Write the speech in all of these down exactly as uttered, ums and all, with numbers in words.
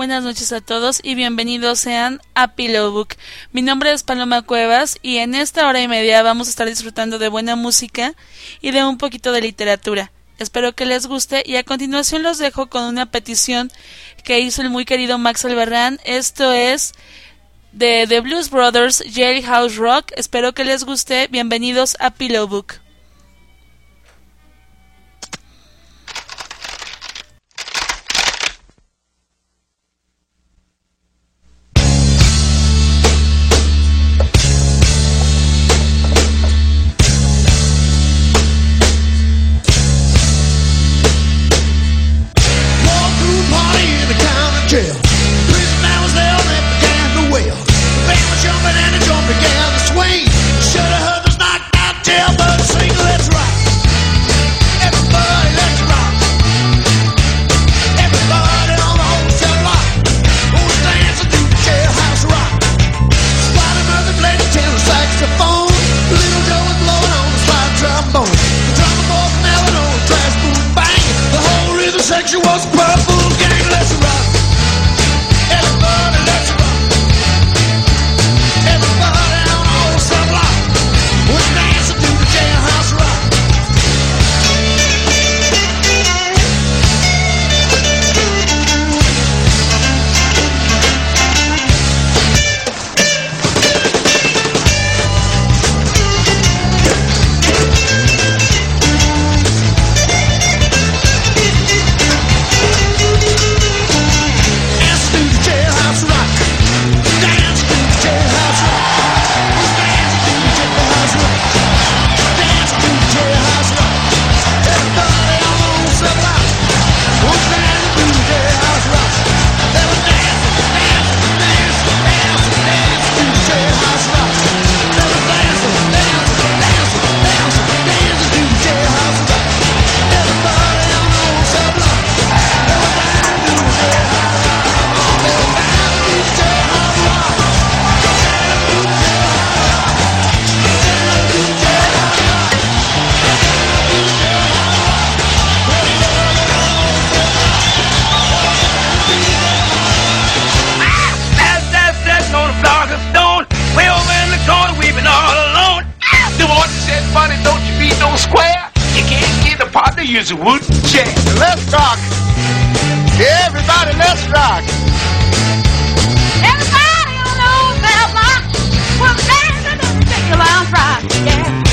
Buenas noches a todos y bienvenidos sean a Pillow Book. Mi nombre es Paloma Cuevas y en esta hora y media vamos a estar disfrutando de buena música y de un poquito de literatura. Espero que les guste y a continuación los dejo con una petición que hizo el muy querido Max Albarrán. Esto es de The Blues Brothers, Jailhouse Rock. Espero que les guste. Bienvenidos a Pillow Book. Jail. Prison man was there, and began to wail. The band was jumping and the drum began to swing. Should have heard those knocked out jailbirds sing, let's rock. Everybody, let's rock. Everybody on the whole cell block. Who's dancing to the jailhouse rock? Spotty Murphy played the tenor saxophone. Little Joe was blowing on the slide trombone. The drummer boy from Illinois, trash boom bang. The whole rhythm section was a purple gang, let's rock. Everybody, let's rock. Everybody on the whole cell block was dancing to the jailhouse rock. Use a wooden chair. Let's rock. Everybody, let's rock. Everybody on the old cell block was dancing to the jailhouse rock. Yeah.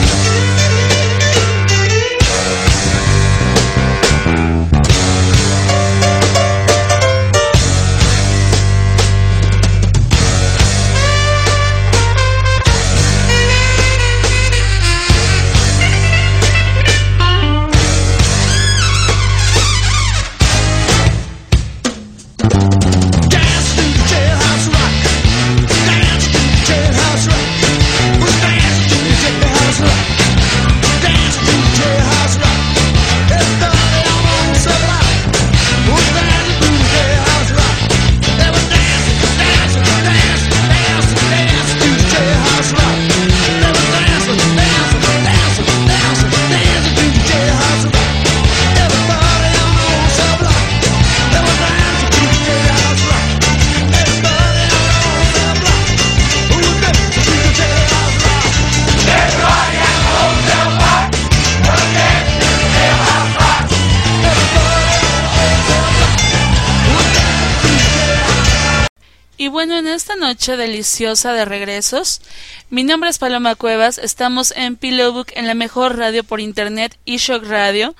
Y bueno, en esta noche deliciosa de regresos, mi nombre es Paloma Cuevas, estamos en Pillow Book, en la mejor radio por internet, eShock Radio,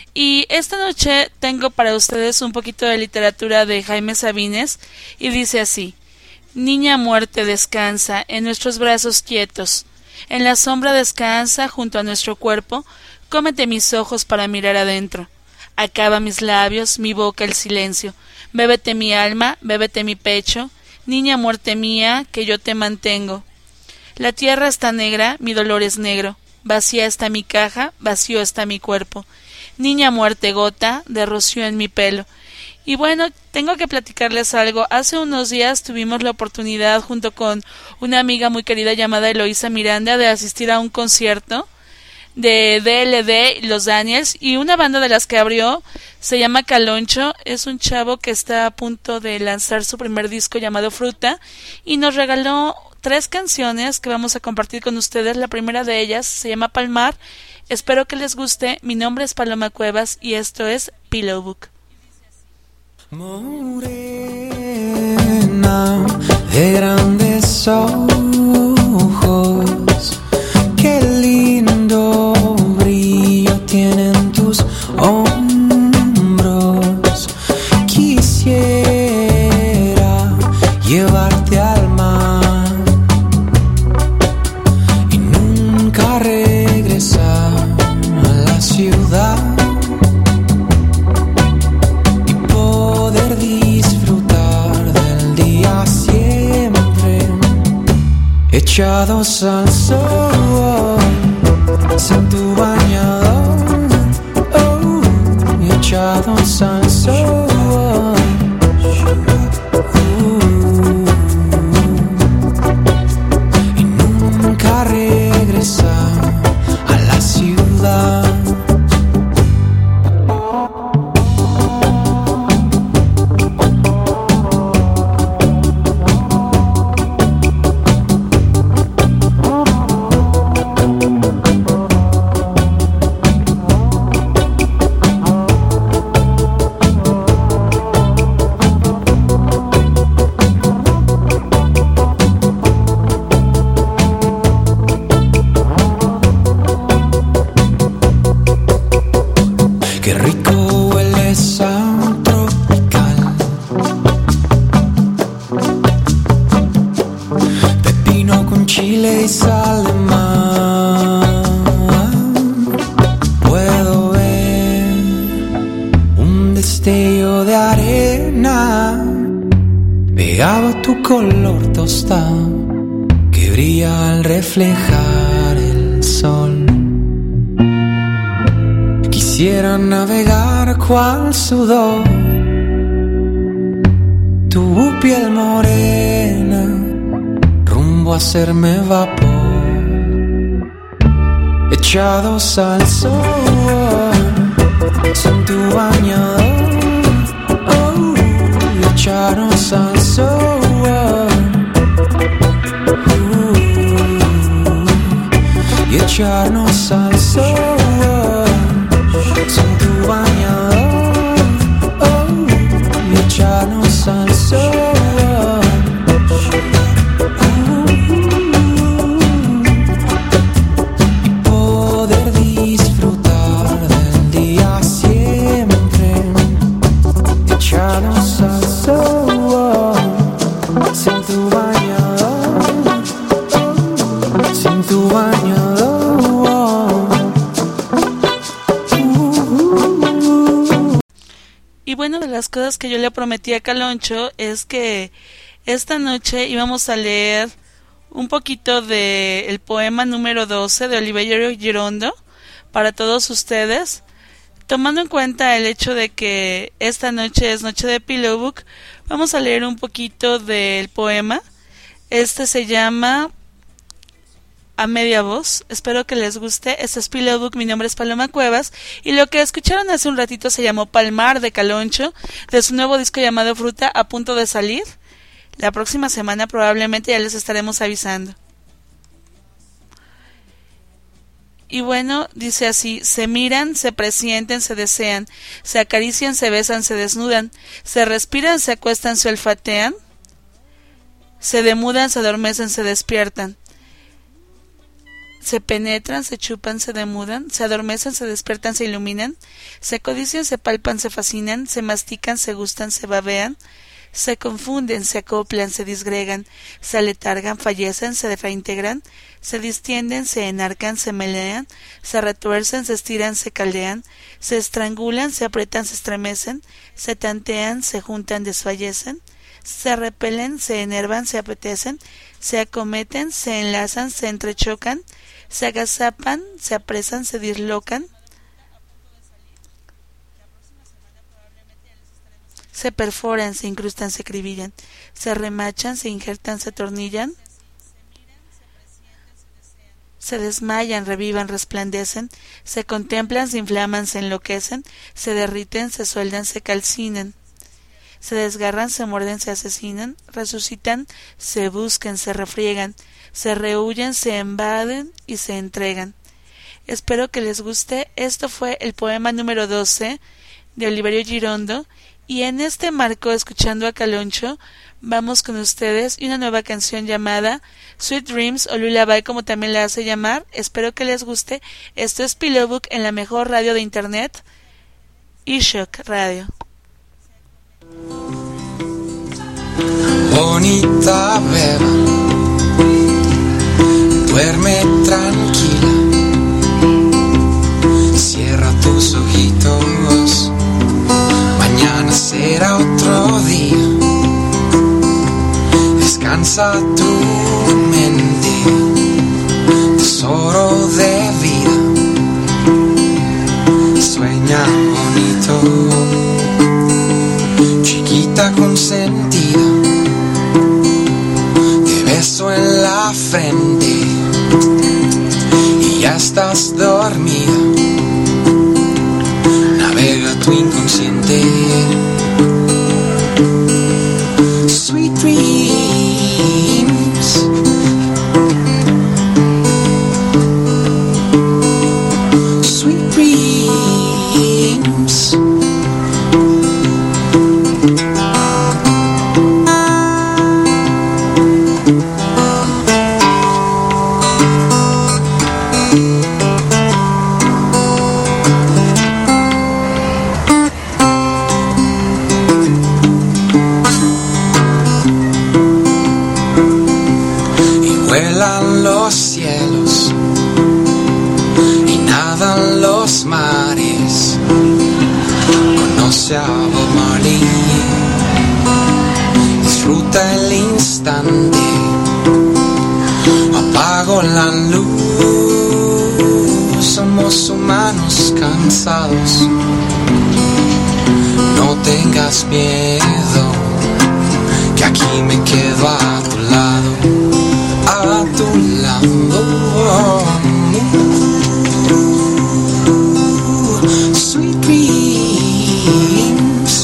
y esta noche tengo para ustedes un poquito de literatura de Jaime Sabines, y dice así: Niña muerte descansa en nuestros brazos quietos, en la sombra descansa junto a nuestro cuerpo, cómete mis ojos para mirar adentro, acaba mis labios, mi boca el silencio, bébete mi alma, bébete mi pecho, niña muerte mía, que yo te mantengo. La tierra está negra, mi dolor es negro, vacía está mi caja, vacío está mi cuerpo. Niña muerte gota de rocío en mi pelo. Y bueno, tengo que platicarles algo. Hace unos días tuvimos la oportunidad, junto con una amiga muy querida llamada Eloísa Miranda, de asistir a un concierto de D L D, Los Daniels, y una banda de las que abrió se llama Caloncho. Es un chavo que está a punto de lanzar su primer disco llamado Fruta y nos regaló tres canciones que vamos a compartir con ustedes. La primera de ellas se llama Palmar. Espero que les guste. Mi nombre es Paloma Cuevas y esto es Pillow Book. Morena de grandes ojos, qué lindo brillo tienen tus hombros. Quisiera llevarte al mar y nunca regresar a la ciudad, echados al sol, sin tu bañador, oh, echados al sol, uh, y nunca regresar a la ciudad. Qué rico huele esa tropical, pepino con chile y sal de mar. Puedo ver un destello de arena pegado a tu color tostado que brilla al reflejar el sol. Quisiera navegar cual sudor, tu piel morena, rumbo a hacerme vapor, echados al sol, sin tu bañador, oh, echados al sol, uh, y echarnos al sol. Sin tu bañador, oh, y echarnos al sol, uh, y poder disfrutar del día siempre, echarnos al sol, sin tu bañador, oh, sin tu bañador. Y bueno, de las cosas que yo le prometí a Caloncho es que esta noche íbamos a leer un poquito de el poema número doce de Oliverio Girondo para todos ustedes. Tomando en cuenta el hecho de que esta noche es noche de Pillow Book, vamos a leer un poquito del poema. Este se llama A Media Voz. Espero que les guste. Este es Pillow Book. Mi nombre es Paloma Cuevas y lo que escucharon hace un ratito se llamó Palmar de Caloncho, de su nuevo disco llamado Fruta, a punto de salir. La próxima semana probablemente ya les estaremos avisando. Y bueno, dice así: se miran, se presienten, se desean, se acarician, se besan, se desnudan, se respiran, se acuestan, se olfatean, se demudan, se adormecen, se despiertan, se penetran, se chupan, se demudan, se adormecen, se despiertan, se iluminan, se codician, se palpan, se fascinan, se mastican, se gustan, se babean, se confunden, se acoplan, se disgregan, se aletargan, fallecen, se reintegran, se distienden, se enarcan, se melean, se retuercen, se estiran, se caldean, se estrangulan, se aprietan, se estremecen, se tantean, se juntan, desfallecen, se repelen, se enervan, se apetecen, se acometen, se enlazan, se entrechocan, se agazapan, se apresan, se dislocan, se perforan, se incrustan, se acribillan, se remachan, se injertan, se atornillan, Se desmayan, revivan, resplandecen, se contemplan, se inflaman, se enloquecen, se derriten, se sueldan, se calcinan, se desgarran, se muerden, se asesinan, resucitan, se buscan, se refriegan, se rehuyen, se invaden y se entregan. Espero que les guste. Esto fue el poema número doce de Oliverio Girondo, y en este marco, escuchando a Caloncho, vamos con ustedes y una nueva canción llamada Sweet Dreams o Lullaby, como también la hace llamar. Espero que les guste. Esto es Pillow Book en la mejor radio de internet, iShock Radio. Bonita beba, duerme tranquila, cierra tus ojitos, mañana será otro día. Descansa tu mente, tesoro de vida. Sueña bonito, chiquita consentida. Te beso en la frente y ya estás dormida. Navega tu inconsciente. Sweet dreams, sweet dreams. Vuelan los cielos y nadan los mares. Conoce a Bob Marley, disfruta el instante. Apago la luz, somos humanos cansados. No tengas miedo, que aquí me quedo a tu lado. A tu lado, sweet dreams,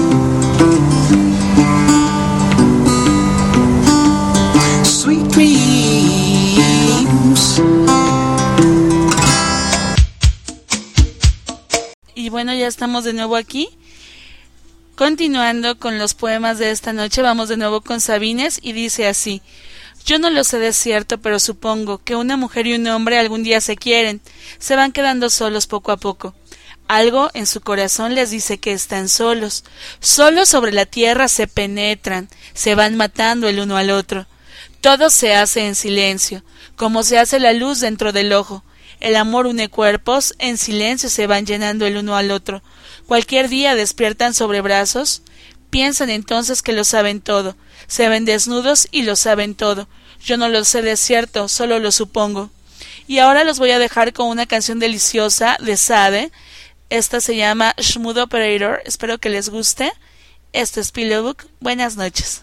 sweet dreams. Y bueno, ya estamos de nuevo aquí. Continuando con los poemas de esta noche, vamos de nuevo con Sabines y dice así: yo no lo sé de cierto, pero supongo que una mujer y un hombre algún día se quieren, se van quedando solos poco a poco. Algo en su corazón les dice que están solos, solos sobre la tierra se penetran, se van matando el uno al otro. Todo se hace en silencio, como se hace la luz dentro del ojo. El amor une cuerpos, en silencio se van llenando el uno al otro. Cualquier día despiertan sobre brazos, piensan entonces que lo saben todo. Se ven desnudos y lo saben todo. Yo no lo sé de cierto, solo lo supongo. Y ahora los voy a dejar con una canción deliciosa de Sade. Esta se llama Smooth Operator. Espero que les guste. Esto es Pillow Book. Buenas noches.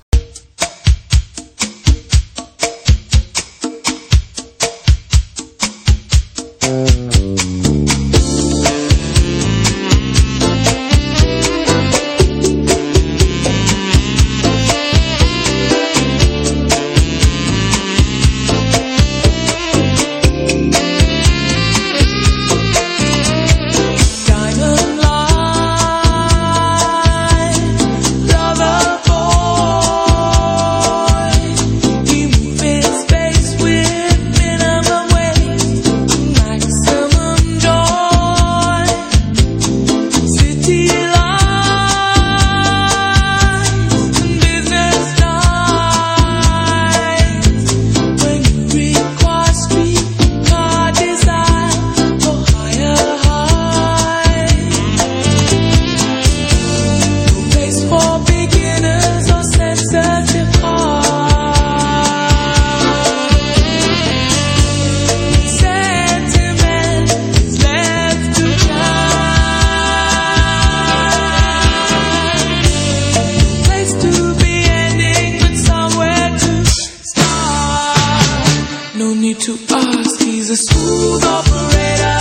To ask, he's a smooth operator.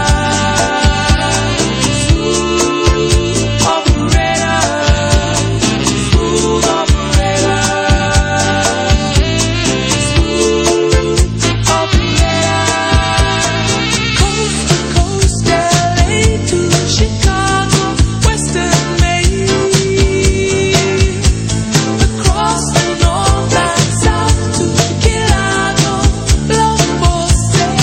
Smooth operator. Smooth operator. Smooth operator. Coast to coast, L A to Chicago, Western Maine. Across the north and south to Chicago, love for sale.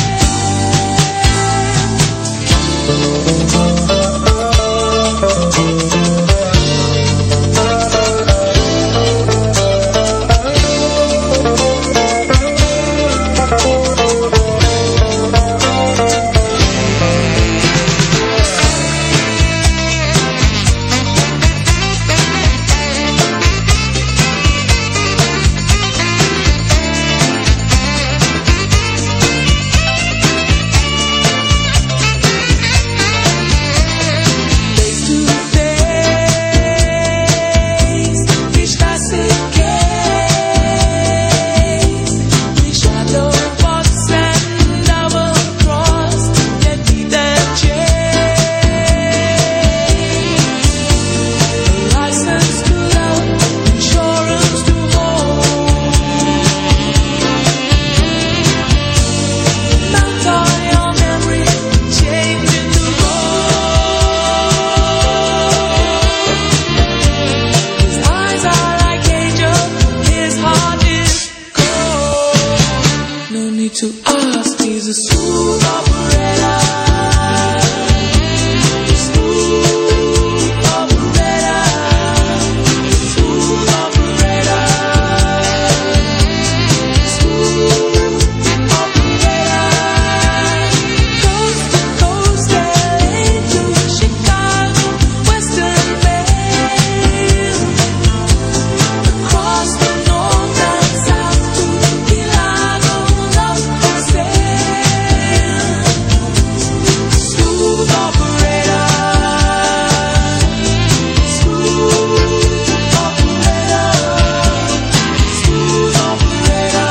Face to face, die Straße geht, die Shadow Box and double cross, get me the change. License to love, insurance to hold. Mount all your memory, changing the road. His eyes are like angels, his heart is cold. No need to ask, he's a smooth operator. Smooth operator. Smooth operator. Smooth operator. Coast to coast, L A to Chicago, Western Maine. Across the north and south to Chicago, love for sale. Smooth operator. Smooth operator. Smooth operator.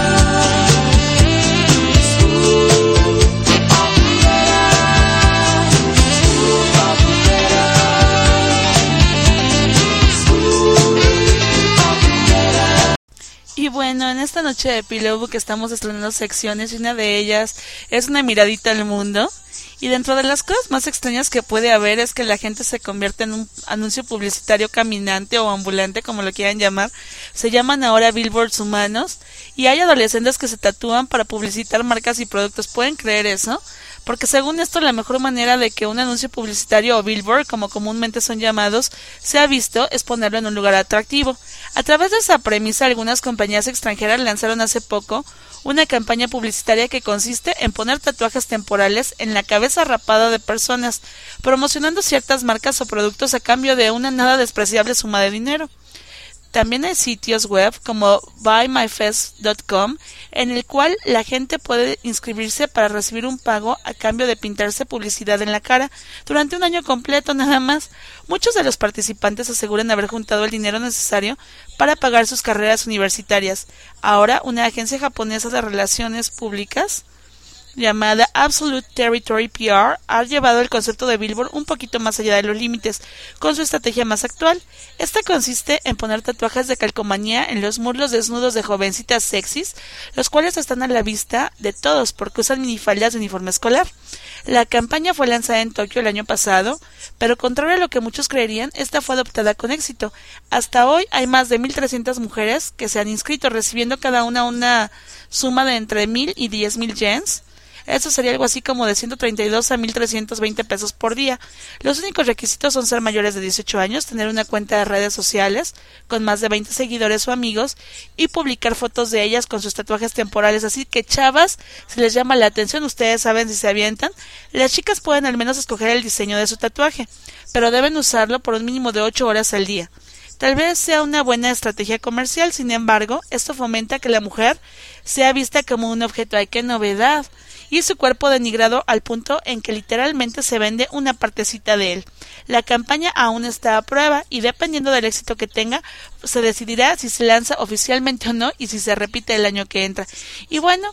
Y bueno, en esta noche de Pillow Book estamos estrenando secciones y una de ellas es una miradita al mundo. Y dentro de las cosas más extrañas que puede haber es que la gente se convierte en un anuncio publicitario caminante o ambulante, como lo quieran llamar. Se llaman ahora billboards humanos y hay adolescentes que se tatúan para publicitar marcas y productos. ¿Pueden creer eso? Porque según esto, la mejor manera de que un anuncio publicitario o billboard, como comúnmente son llamados, sea visto es ponerlo en un lugar atractivo. A través de esa premisa, algunas compañías extranjeras lanzaron hace poco una campaña publicitaria que consiste en poner tatuajes temporales en la cabeza rapada de personas, promocionando ciertas marcas o productos a cambio de una nada despreciable suma de dinero. También hay sitios web como buy my face punto com en el cual la gente puede inscribirse para recibir un pago a cambio de pintarse publicidad en la cara durante un año completo nada más. Muchos de los participantes aseguran haber juntado el dinero necesario para pagar sus carreras universitarias. Ahora, una agencia japonesa de relaciones públicas llamada Absolute Territory P R ha llevado el concepto de billboard un poquito más allá de los límites, con su estrategia más actual. Esta consiste en poner tatuajes de calcomanía en los muslos desnudos de jovencitas sexys, los cuales están a la vista de todos porque usan minifaldas de uniforme escolar. La campaña fue lanzada en Tokio el año pasado, pero contrario a lo que muchos creerían, esta fue adoptada con éxito. Hasta hoy hay más de mil trescientas mujeres que se han inscrito, recibiendo cada una una suma de entre mil y diez mil yens. Eso sería algo así como de ciento treinta y dos a mil trescientos veinte pesos por día. Los únicos requisitos son ser mayores de dieciocho años, tener una cuenta de redes sociales con más de veinte seguidores o amigos y publicar fotos de ellas con sus tatuajes temporales. Así que, chavas, si les llama la atención, ustedes saben si se avientan. Las chicas pueden al menos escoger el diseño de su tatuaje, pero deben usarlo por un mínimo de ocho horas al día. Tal vez sea una buena estrategia comercial, sin embargo, esto fomenta que la mujer sea vista como un objeto. ¡Ay, qué novedad! Y su cuerpo denigrado al punto en que literalmente se vende una partecita de él. La campaña aún está a prueba y dependiendo del éxito que tenga, se decidirá si se lanza oficialmente o no y si se repite el año que entra. Y bueno,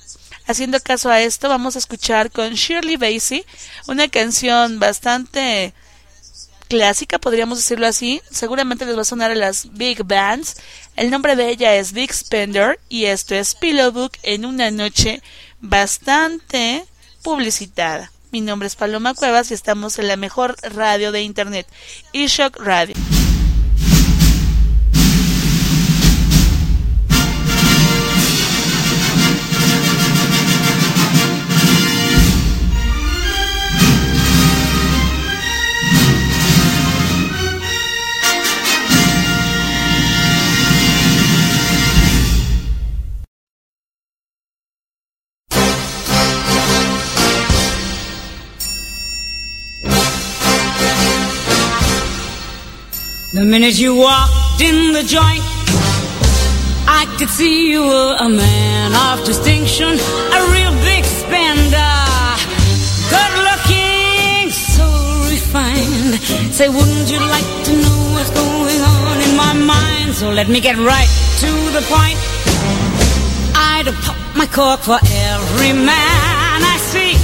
Haciendo caso a esto, vamos a escuchar con Shirley Bassey una canción bastante clásica, podríamos decirlo así. Seguramente les va a sonar a las big bands. El nombre de ella es Big Spender y esto es Pillow Book en una noche bastante publicitada. Mi nombre es Paloma Cuevas y estamos en la mejor radio de internet, iShock Radio. The minute you walked in the joint, I could see you were a man of distinction, a real big spender, good looking, so refined. Say, wouldn't you like to know what's going on in my mind? So let me get right to the point. I'd pop my cork for every man I see.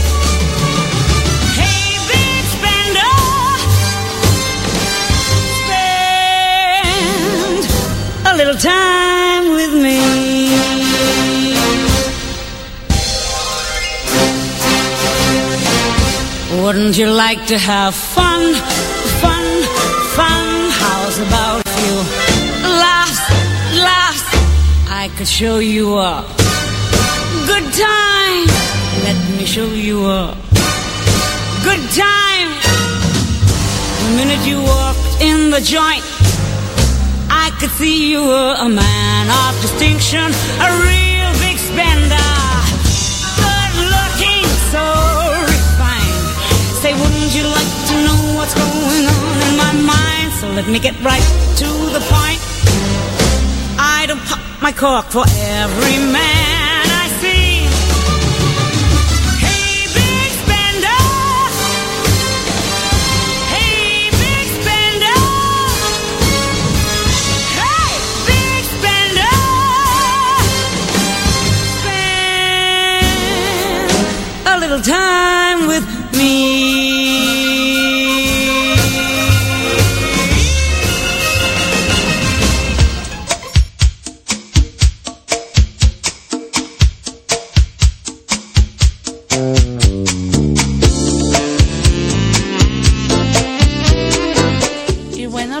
A little time with me. Wouldn't you like to have fun, fun, fun? How's about a few laughs, laughs? I could show you a good time. Let me show you a good time. The minute you walked in the joint, I could see you were a man of distinction, a real big spender, good looking, so refined. Say, wouldn't you like to know what's going on in my mind? So let me get right to the point. I'd pop my cork for every man I see. Hey, big spender. Hey, big spender. Little time with me. Y bueno,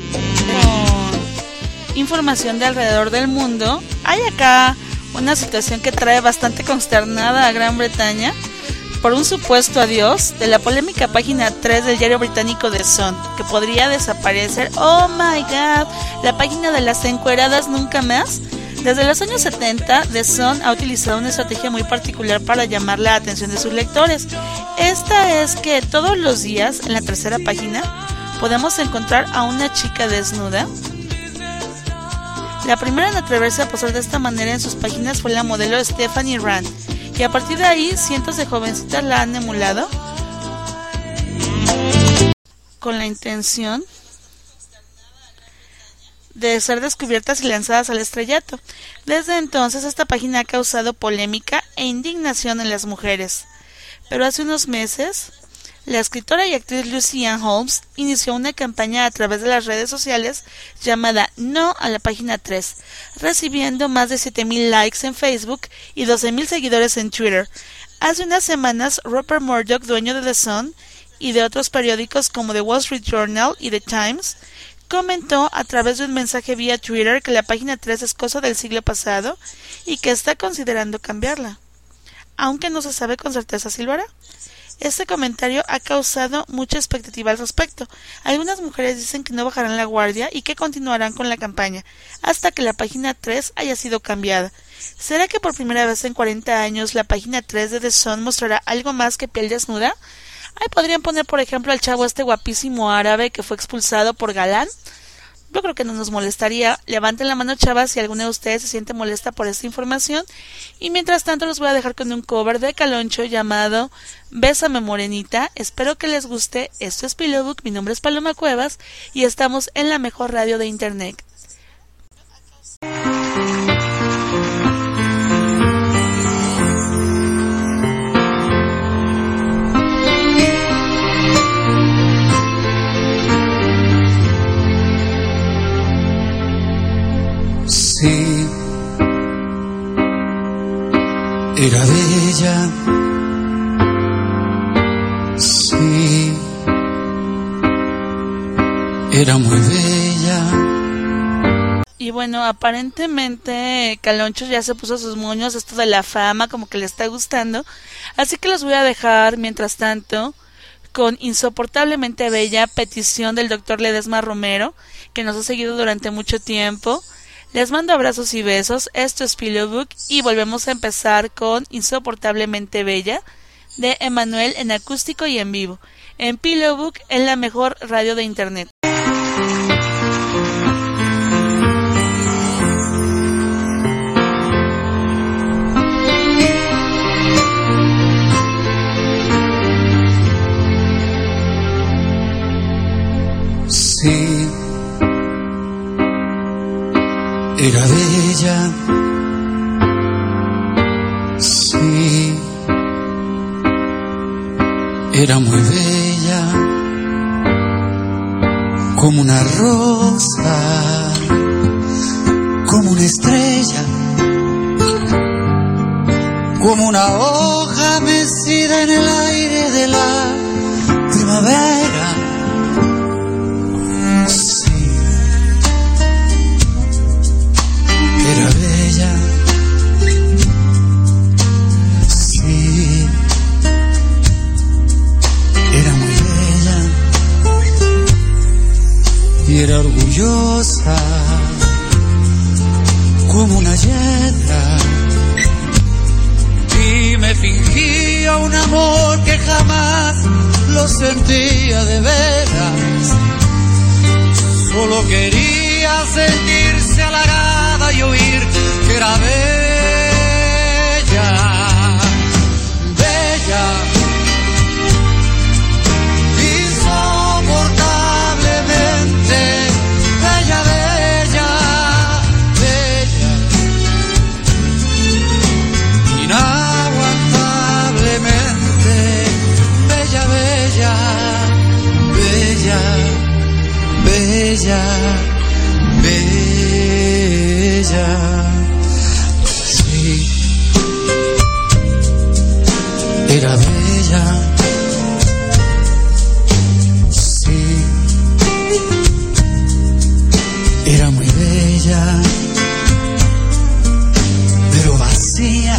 información de alrededor del mundo. Hay acá una situación que trae bastante consternada a Gran Bretaña por un supuesto adiós de la polémica página tres del diario británico The Sun, que podría desaparecer. Oh my god, la página de las encueradas nunca más. Desde los años setenta, The Sun ha utilizado una estrategia muy particular para llamar la atención de sus lectores. Esta es que todos los días, en la tercera página, podemos encontrar a una chica desnuda. La primera en atreverse a posar de esta manera en sus páginas fue la modelo Stephanie Rand, y a partir de ahí cientos de jovencitas la han emulado con la intención de ser descubiertas y lanzadas al estrellato. Desde entonces esta página ha causado polémica e indignación en las mujeres, pero hace unos meses la escritora y actriz Lucy Ann Holmes inició una campaña a través de las redes sociales llamada No a la página tres, recibiendo más de siete mil likes en Facebook y doce mil seguidores en Twitter. Hace unas semanas, Rupert Murdoch, dueño de The Sun y de otros periódicos como The Wall Street Journal y The Times, comentó a través de un mensaje vía Twitter que la página tres es cosa del siglo pasado y que está considerando cambiarla, aunque no se sabe con certeza si lo hará. Este comentario ha causado mucha expectativa al respecto. Algunas mujeres dicen que no bajarán la guardia y que continuarán con la campaña hasta que la página tres haya sido cambiada. ¿Será que por primera vez en cuarenta años la página tres de The Sun mostrará algo más que piel desnuda? Ahí podrían poner, por ejemplo, al chavo este guapísimo árabe que fue expulsado por galán. Yo creo que no nos molestaría. Levanten la mano, chavas, si alguna de ustedes se siente molesta por esta información. Y mientras tanto los voy a dejar con un cover de Caloncho llamado Bésame Morenita. Espero que les guste. Esto es Pillow Book, mi nombre es Paloma Cuevas y estamos en la mejor radio de internet. Era bella, sí, era muy bella. Y bueno, aparentemente Caloncho ya se puso sus moños, esto de la fama, como que le está gustando. Así que los voy a dejar, mientras tanto, con Insoportablemente Bella, petición del doctor Ledesma Romero, que nos ha seguido durante mucho tiempo. Les mando abrazos y besos, esto es Pillow Book y volvemos a empezar con Insoportablemente Bella de Emanuel en acústico y en vivo, en Pillow Book, en la mejor radio de internet. Sí, era bella, sí, era muy bella, como una rosa, como una estrella, como una hoja mecida en el aire de la primavera. Era bella, sí, era muy bella y era orgullosa como una hiedra y me fingía un amor que jamás lo sentía de veras, solo quería sentirse halagada y oír que era bella, bella, insoportablemente bella, bella, bella, inaguantablemente bella, bella, bella, bella, bella, sí, era bella, sí, era muy bella, pero vacía,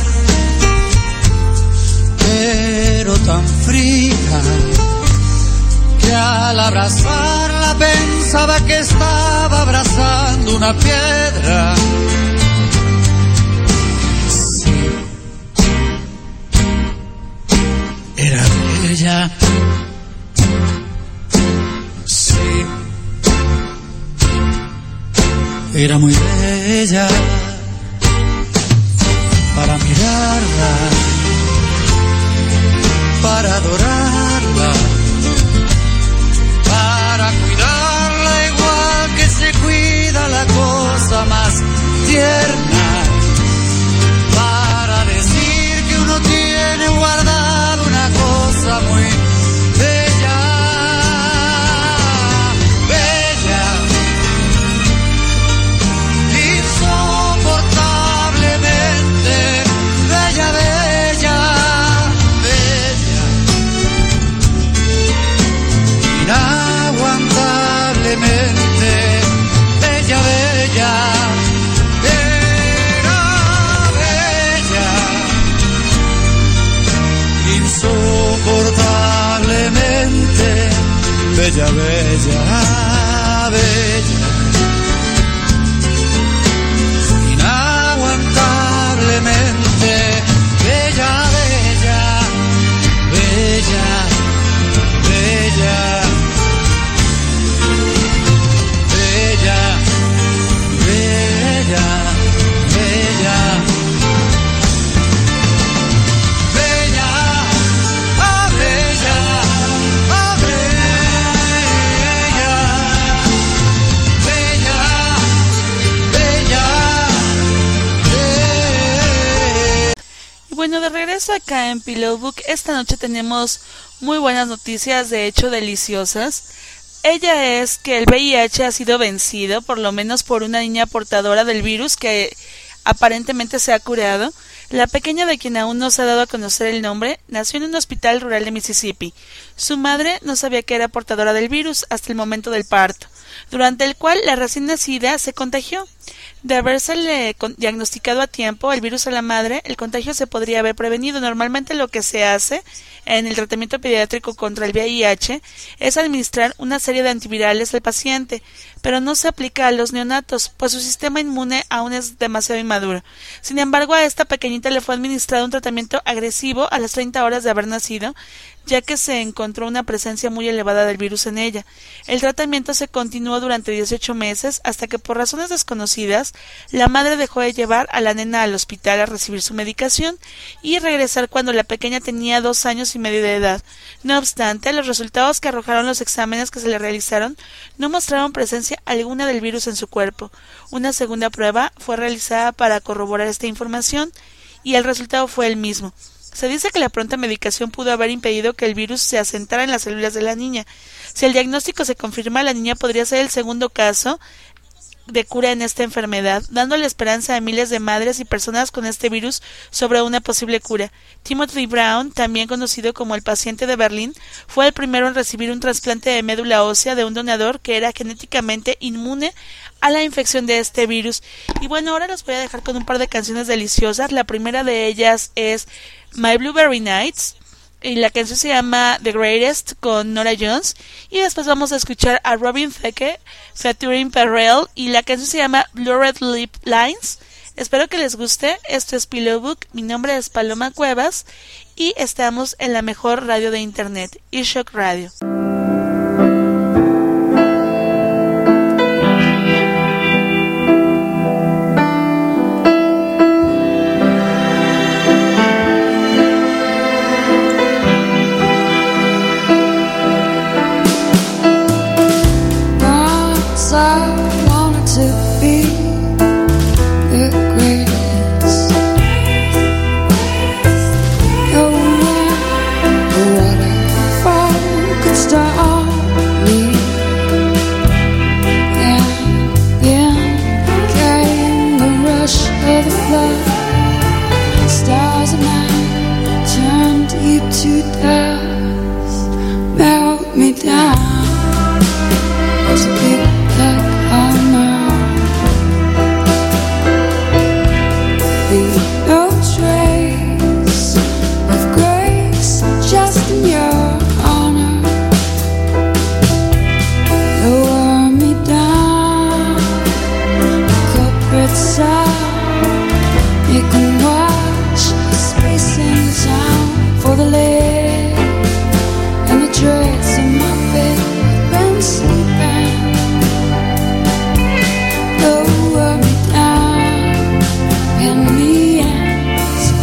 pero tan fría, que al abrazarla pensaba que estaba abrazando una piedra. Sí, era bella, sí, era muy bella, para mirarla, para adorarla, para cuidarla igual que se cuida la cosa más tierna, para decir que uno tiene guardado una cosa muy bella, bella, insoportablemente bella, bella, bella, inaguantablemente bella, bella, era bella, insoportablemente bella, bella, bella, inaguantablemente bella, bella, bella, bella, bella, bella, bella, bella, ah, bella, ah, bella, bella, bella. Y bueno, de regreso acá en Pillow Book, esta noche tenemos muy buenas noticias, de hecho deliciosas. Ella es que el V I H ha sido vencido, por lo menos por una niña portadora del virus que aparentemente se ha curado. La pequeña, de quien aún no se ha dado a conocer el nombre, nació en un hospital rural de Mississippi. Su madre no sabía que era portadora del virus hasta el momento del parto, durante el cual la recién nacida se contagió. De habérsele diagnosticado a tiempo el virus a la madre, el contagio se podría haber prevenido. Normalmente lo que se hace en el tratamiento pediátrico contra el V I H es administrar una serie de antivirales al paciente, pero no se aplica a los neonatos, pues su sistema inmune aún es demasiado inmaduro. Sin embargo, a esta pequeñita le fue administrado un tratamiento agresivo a las treinta horas de haber nacido, ya que se encontró una presencia muy elevada del virus en ella. El tratamiento se continuó durante dieciocho meses hasta que, por razones desconocidas, la madre dejó de llevar a la nena al hospital a recibir su medicación y regresar cuando la pequeña tenía dos años y medio de edad. No obstante, los resultados que arrojaron los exámenes que se le realizaron no mostraron presencia alguna del virus en su cuerpo. Una segunda prueba fue realizada para corroborar esta información y el resultado fue el mismo. Se dice que la pronta medicación pudo haber impedido que el virus se asentara en las células de la niña. Si el diagnóstico se confirma, la niña podría ser el segundo caso de cura en esta enfermedad, dándole esperanza a miles de madres y personas con este virus sobre una posible cura. Timothy Brown, también conocido como el paciente de Berlín, fue el primero en recibir un trasplante de médula ósea de un donador que era genéticamente inmune a la infección de este virus. Y bueno, ahora los voy a dejar con un par de canciones deliciosas. La primera de ellas es My Blueberry Nights, y la canción se llama The Greatest con Nora Jones, y después vamos a escuchar a Robin Thicke featuring Perrell y la canción se llama Blue Red Lip Lines. Espero que les guste. Esto es Pillow Book, mi nombre es Paloma Cuevas y estamos en la mejor radio de internet, iShock Radio. Lower me down, and me ends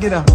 get up.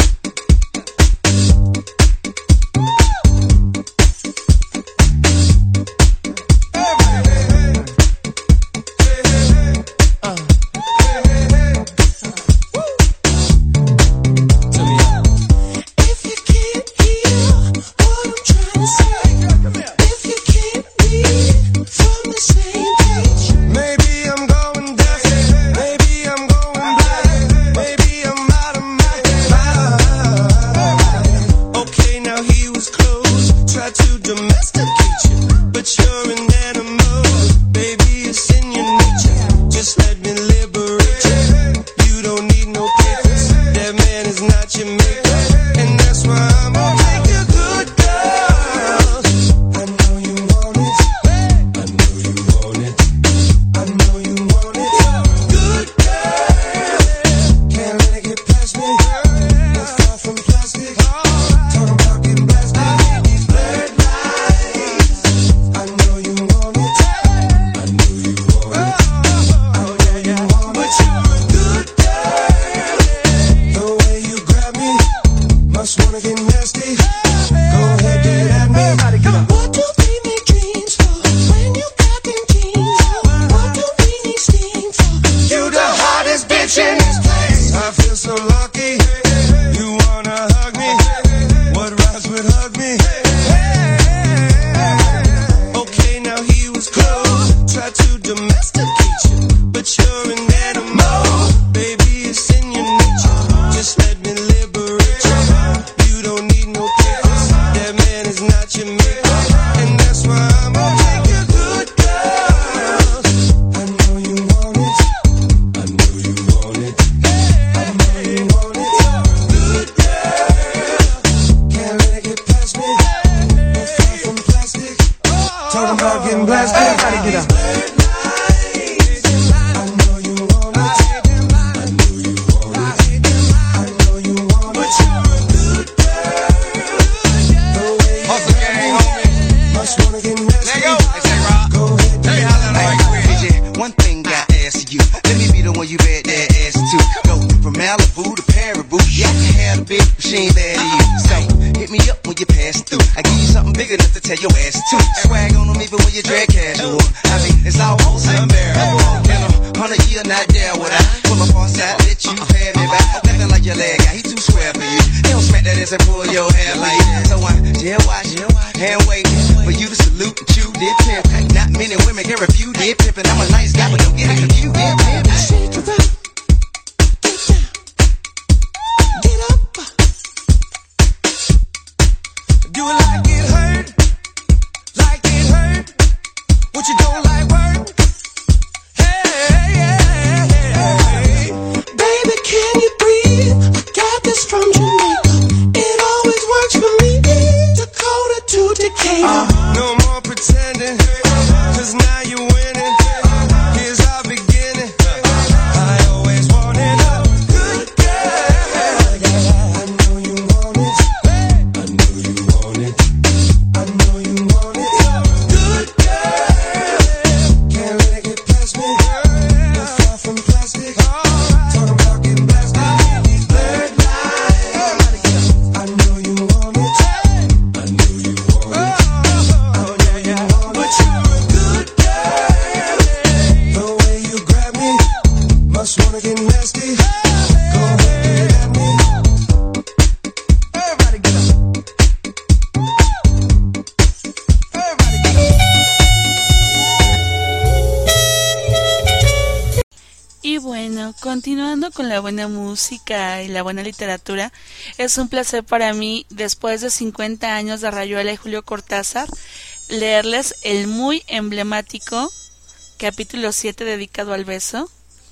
Continuando con la buena música y la buena literatura, es un placer para mí, después de cincuenta años de Rayuela y Julio Cortázar, leerles el muy emblemático capítulo siete dedicado al beso,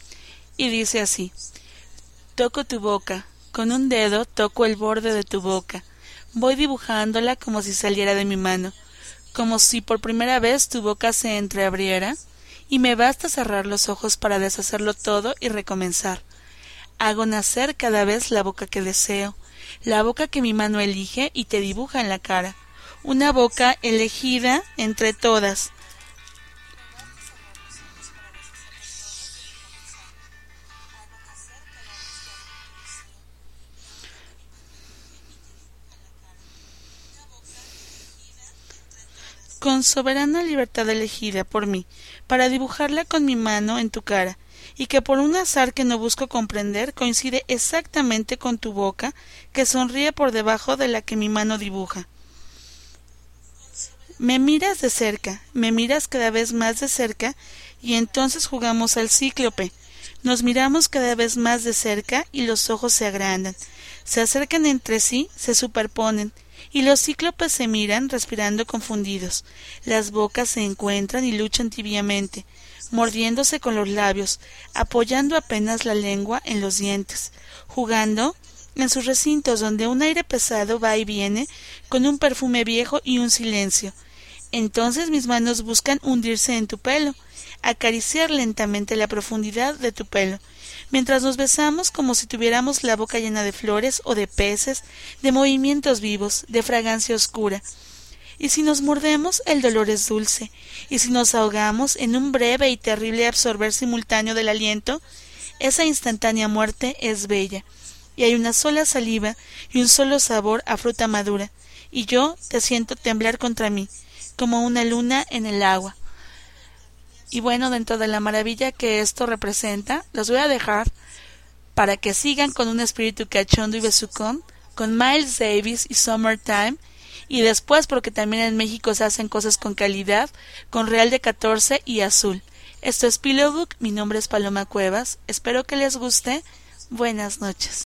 y dice así: toco tu boca, con un dedo toco el borde de tu boca, voy dibujándola como si saliera de mi mano, como si por primera vez tu boca se entreabriera, y me basta cerrar los ojos para deshacerlo todo y recomenzar. Hago nacer cada vez la boca que deseo, la boca que mi mano elige y te dibuja en la cara, una boca elegida entre todas. con soberana libertad elegida por mí, para dibujarla con mi mano en tu cara, y que por un azar que no busco comprender coincide exactamente con tu boca, que sonríe por debajo de la que mi mano dibuja. Me miras de cerca, me miras cada vez más de cerca, y entonces jugamos al cíclope. Nos miramos cada vez más de cerca y los ojos se agrandan, se acercan entre sí, se superponen, y los cíclopes se miran respirando confundidos. Las bocas se encuentran y luchan tibiamente, mordiéndose con los labios, apoyando apenas la lengua en los dientes, jugando en sus recintos donde un aire pesado va y viene con un perfume viejo y un silencio. Entonces mis manos buscan hundirse en tu pelo, acariciar lentamente la profundidad de tu pelo, mientras nos besamos como si tuviéramos la boca llena de flores o de peces, de movimientos vivos, de fragancia oscura. Y si nos mordemos, el dolor es dulce, y si nos ahogamos en un breve y terrible absorber simultáneo del aliento, esa instantánea muerte es bella, y hay una sola saliva y un solo sabor a fruta madura, y yo te siento temblar contra mí, como una luna en el agua. Y bueno, dentro de la maravilla que esto representa, los voy a dejar para que sigan con un espíritu cachondo y besucón, con Miles Davis y Summertime, y después, porque también en México se hacen cosas con calidad, con Real de catorce y Azul. Esto es Pillow Book, mi nombre es Paloma Cuevas, espero que les guste, buenas noches.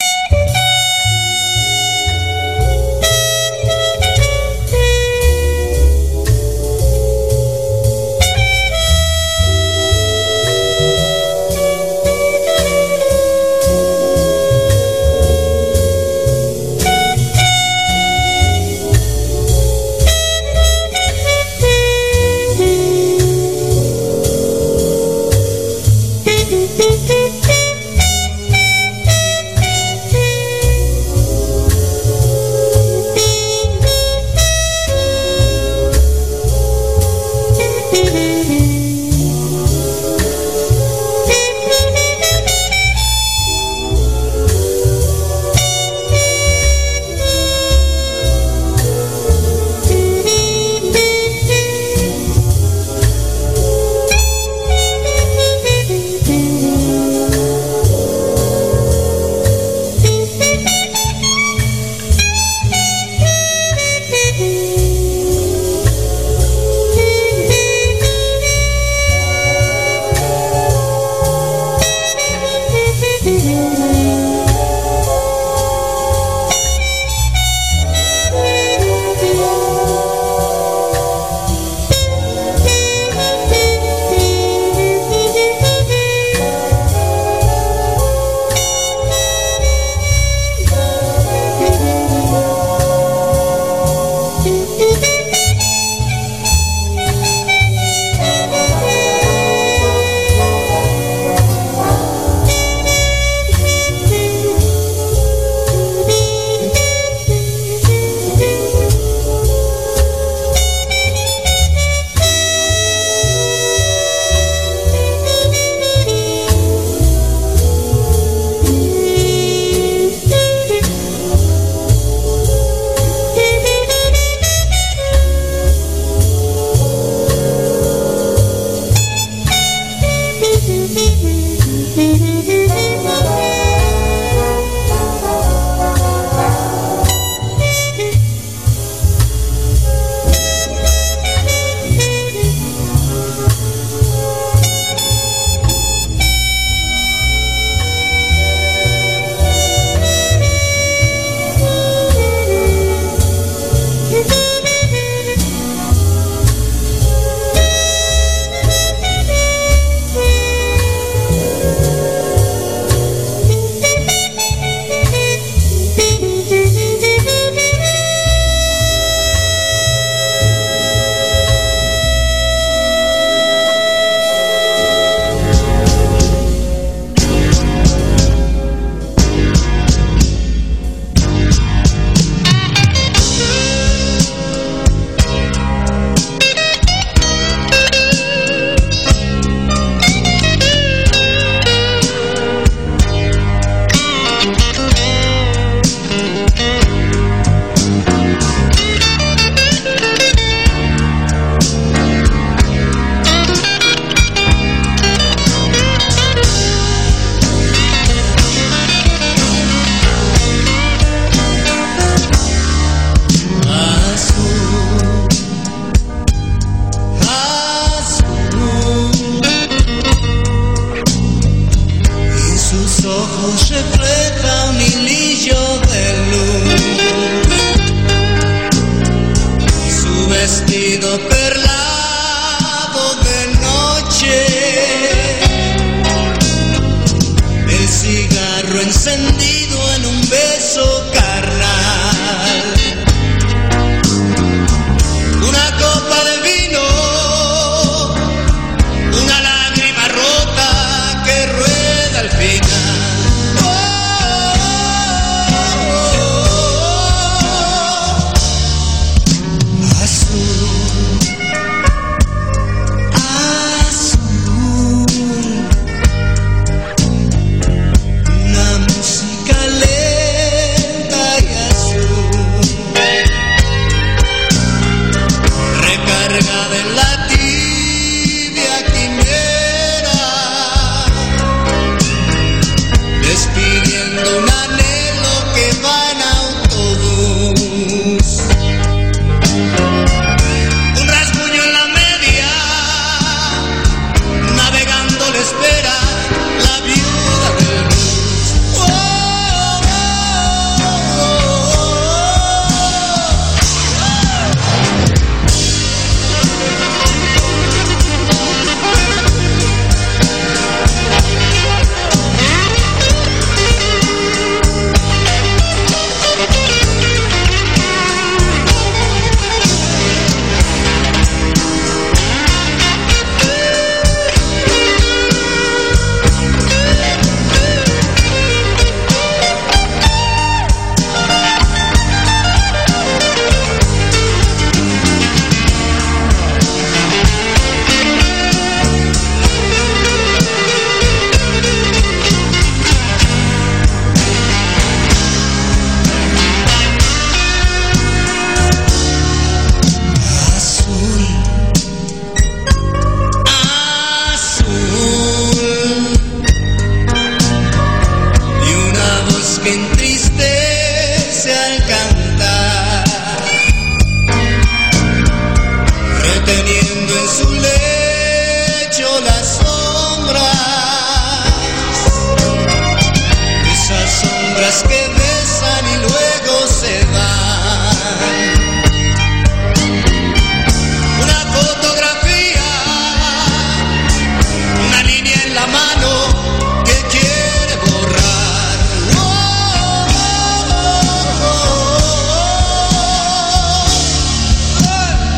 encendido en un beso carnal. Una copa de vino, una lágrima rota que rueda al final. Oh, oh, oh. Azul, azul, una música lenta y azul, recargada en la tibia quimera, despidiendo un anhelo que va en autobús. Un rasguño en la media, navegando le espera la viuda del bus. Oh, oh, oh, oh, azul, azul, y una voz que entristece al cantar, reteniendo en su lecho las sombras, esas sombras que besan y luego se van. Una fotografía, una línea en la mano que quiere borrar. Oh, oh, oh, oh, oh.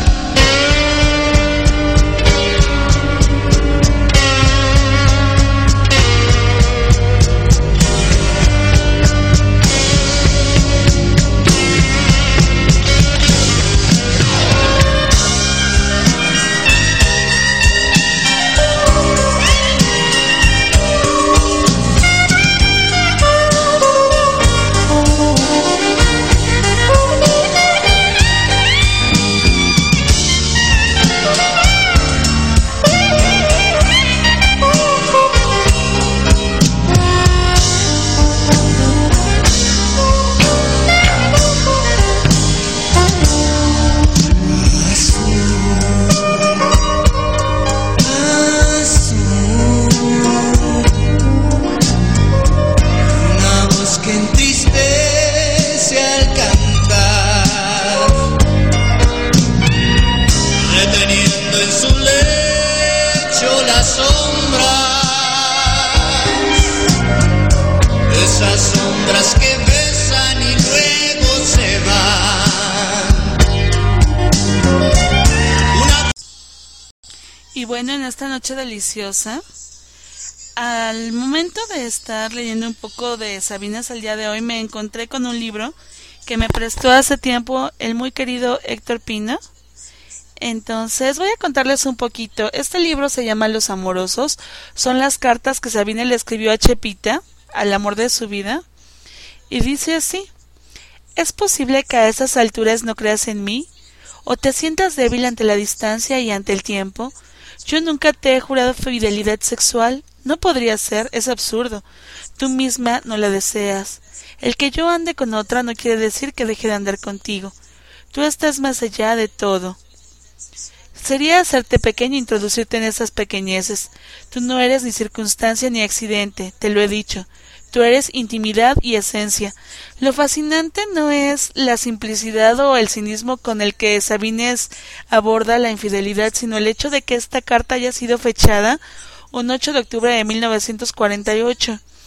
Una voz que entristece al cantar, reteniendo en su lecho las sombras, esas sombras que besan y luego se van. Una Y bueno, en esta noche deliciosa, al momento de estar leyendo un poco de Sabinas al día de hoy, me encontré con un libro que me prestó hace tiempo el muy querido Héctor Pino. Entonces voy a contarles un poquito. Este libro se llama Los Amorosos. Son las cartas que Sabina le escribió a Chepita, al amor de su vida. Y dice así: ¿es posible que a estas alturas no creas en mí? ¿O te sientas débil ante la distancia y ante el tiempo? Yo nunca te he jurado fidelidad sexual. No podría ser, es absurdo. Tú misma no la deseas. El que yo ande con otra no quiere decir que deje de andar contigo. Tú estás más allá de todo. Sería hacerte pequeño introducirte en esas pequeñeces. Tú no eres ni circunstancia ni accidente, te lo he dicho. Tú eres intimidad y esencia. Lo fascinante no es la simplicidad o el cinismo con el que Sabines aborda la infidelidad, sino el hecho de que esta carta haya sido fechada un ocho de octubre de mil novecientos cuarenta y ocho.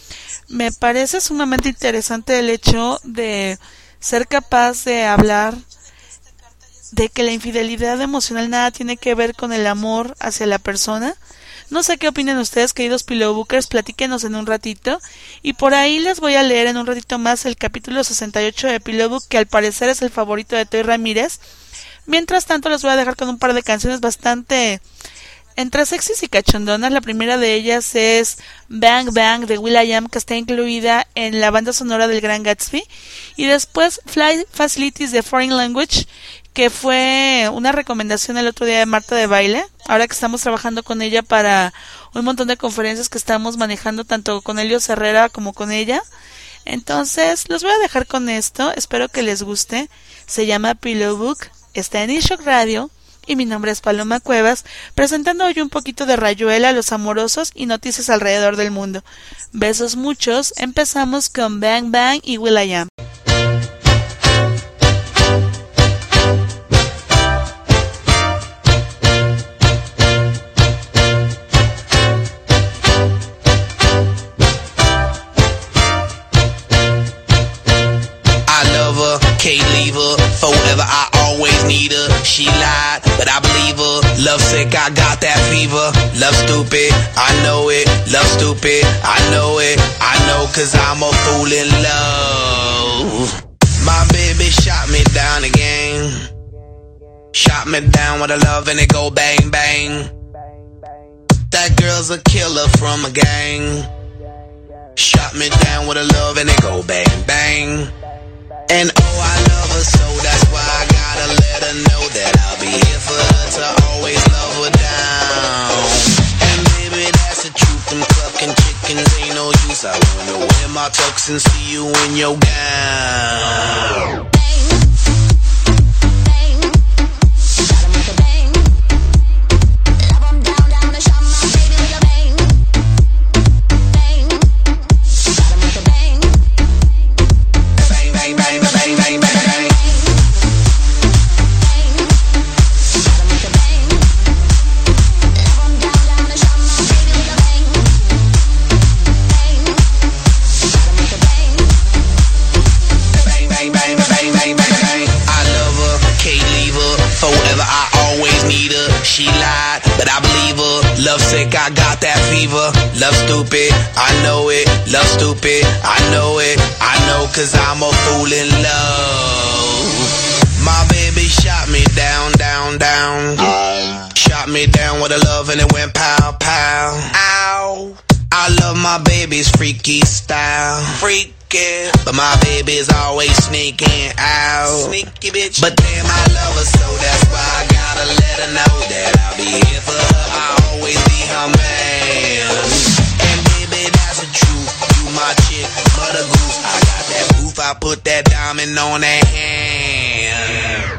Me parece sumamente interesante el hecho de ser capaz de hablar de que la infidelidad emocional nada tiene que ver con el amor hacia la persona. No sé qué opinan ustedes, queridos Pillowbookers, platíquenos en un ratito. Y por ahí les voy a leer en un ratito más el capítulo sesenta y ocho de Pillowbook, que al parecer es el favorito de Toy Ramírez. Mientras tanto, les voy a dejar con un par de canciones bastante entre sexys y cachondonas. La primera de ellas es Bang Bang de will.i.am, que está incluida en la banda sonora del Gran Gatsby. Y después Fly Facilities de Foreign Language, que fue una recomendación el otro día de Marta de Baile, ahora que estamos trabajando con ella para un montón de conferencias que estamos manejando tanto con Elio Herrera como con ella. Entonces, los voy a dejar con esto, espero que les guste. Se llama Pillowbook, está en iShock Radio y mi nombre es Paloma Cuevas, presentando hoy un poquito de Rayuela, Los Amorosos y noticias alrededor del mundo. Besos muchos, empezamos con Bang Bang y will.i.am. Can't leave her, forever I always need her. She lied, but I believe her. Love sick, I got that fever. Love stupid, I know it. Love stupid, I know it. I know cause I'm a fool in love. My baby shot me down again. Shot me down with a love and it go bang bang. That girl's a killer from a gang. Shot me down with a love and it go bang bang. And oh, I love her so, that's why I gotta let her know that I'll be here for her to always love her down. And baby, that's the truth, them clucking chickens ain't no use. I wanna wear my tux and see you in your gown. She lied, but I believe her. Love sick, I got that fever. Love stupid, I know it. Love stupid, I know it. I know cause I'm a fool in love. My baby shot me down, down, down. Shot me down with a love and it went pow, pow. Ow. I love my baby's freaky style. Freaky. But my baby's always sneaking out. Sneaky bitch. But damn, I love her so, that's why I gotta let her know that I'll be here for her. I'll always be her man. And baby, that's the truth. You my chick, mother goose. I got that proof, I put that diamond on that hand.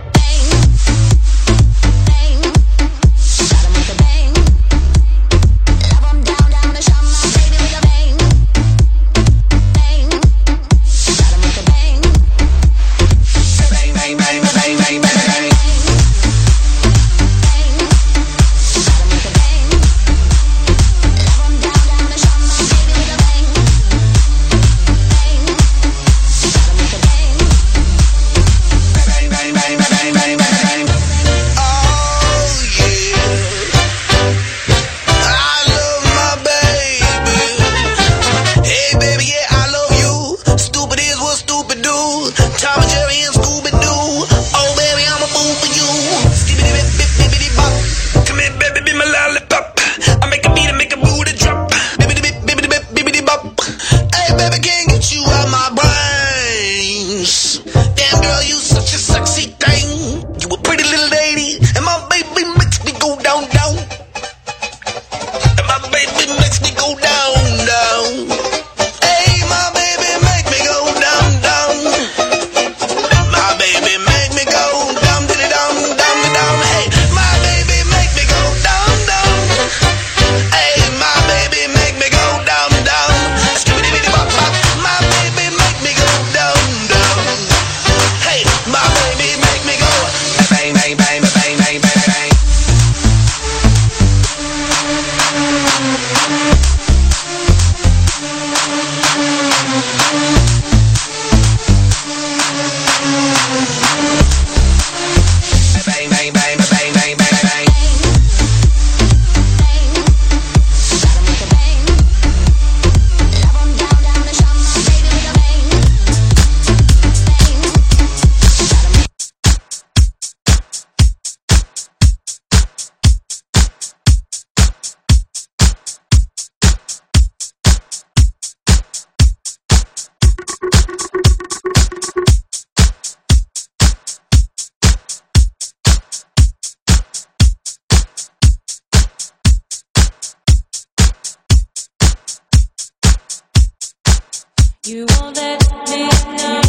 You won't let me know.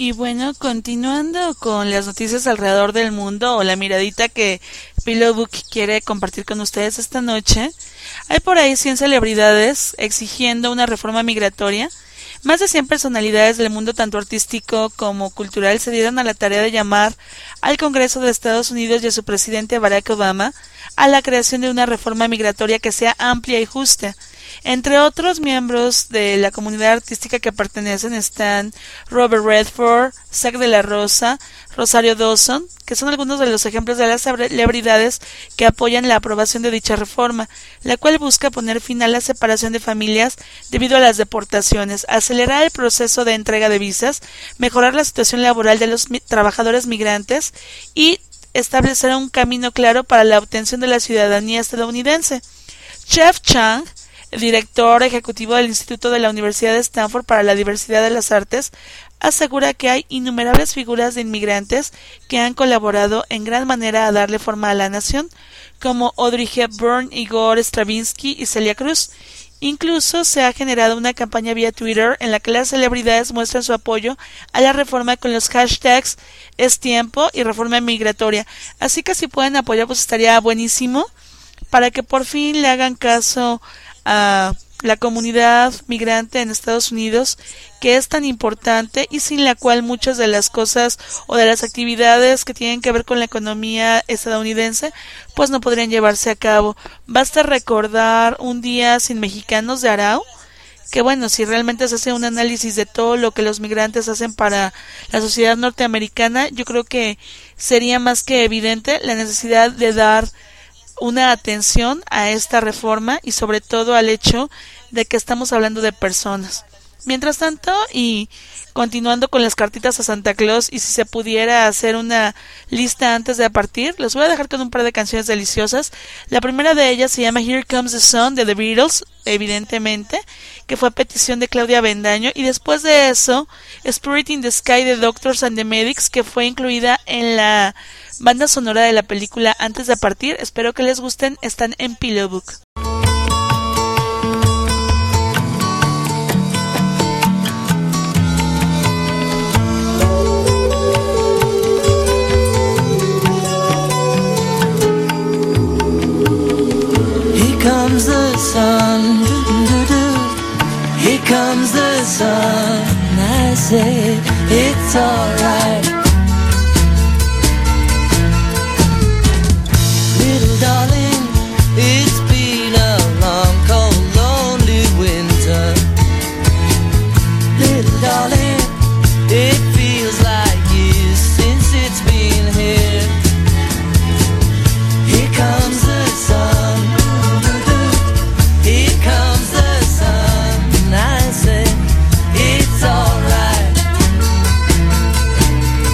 Y bueno, continuando con las noticias alrededor del mundo o la miradita que Pillow Book quiere compartir con ustedes esta noche, hay por ahí cien celebridades exigiendo una reforma migratoria. Más de cien personalidades del mundo tanto artístico como cultural se dieron a la tarea de llamar al Congreso de Estados Unidos y a su presidente Barack Obama a la creación de una reforma migratoria que sea amplia y justa. Entre otros miembros de la comunidad artística que pertenecen están Robert Redford, Zack de la Rosa, Rosario Dawson, que son algunos de los ejemplos de las celebridades que apoyan la aprobación de dicha reforma, la cual busca poner fin a la separación de familias debido a las deportaciones, acelerar el proceso de entrega de visas, mejorar la situación laboral de los mi- trabajadores migrantes y establecer un camino claro para la obtención de la ciudadanía estadounidense. Jeff Chang, director ejecutivo del Instituto de la Universidad de Stanford para la Diversidad de las Artes, asegura que hay innumerables figuras de inmigrantes que han colaborado en gran manera a darle forma a la nación, como Audrey Hepburn, Igor Stravinsky y Celia Cruz. Incluso se ha generado una campaña vía Twitter en la que las celebridades muestran su apoyo a la reforma con los hashtags Es Tiempo y Reforma Migratoria. Así que si pueden apoyar, pues estaría buenísimo para que por fin le hagan caso a la comunidad migrante en Estados Unidos, que es tan importante y sin la cual muchas de las cosas o de las actividades que tienen que ver con la economía estadounidense pues no podrían llevarse a cabo. Basta recordar un día sin mexicanos de Arau, que bueno, si realmente se hace un análisis de todo lo que los migrantes hacen para la sociedad norteamericana, yo creo que sería más que evidente la necesidad de dar una atención a esta reforma y sobre todo al hecho de que estamos hablando de personas. Mientras tanto, y continuando con las cartitas a Santa Claus, y si se pudiera hacer una lista antes de partir, los voy a dejar con un par de canciones deliciosas. La primera de ellas se llama Here Comes the Sun de The Beatles, evidentemente, que fue a petición de Claudia Bendaño, y después de eso, Spirit in the Sky de Doctors and the Medics, que fue incluida en la banda sonora de la película Antes de Partir. Espero que les gusten, están en Pillow Book. Here comes the sun, doo-doo-doo. Here comes the sun. I say it's alright. Little darling, it's been a long, cold, lonely winter. Little darling, it feels like years since it's been here. Here comes the sun. Here comes the sun. I say it's alright.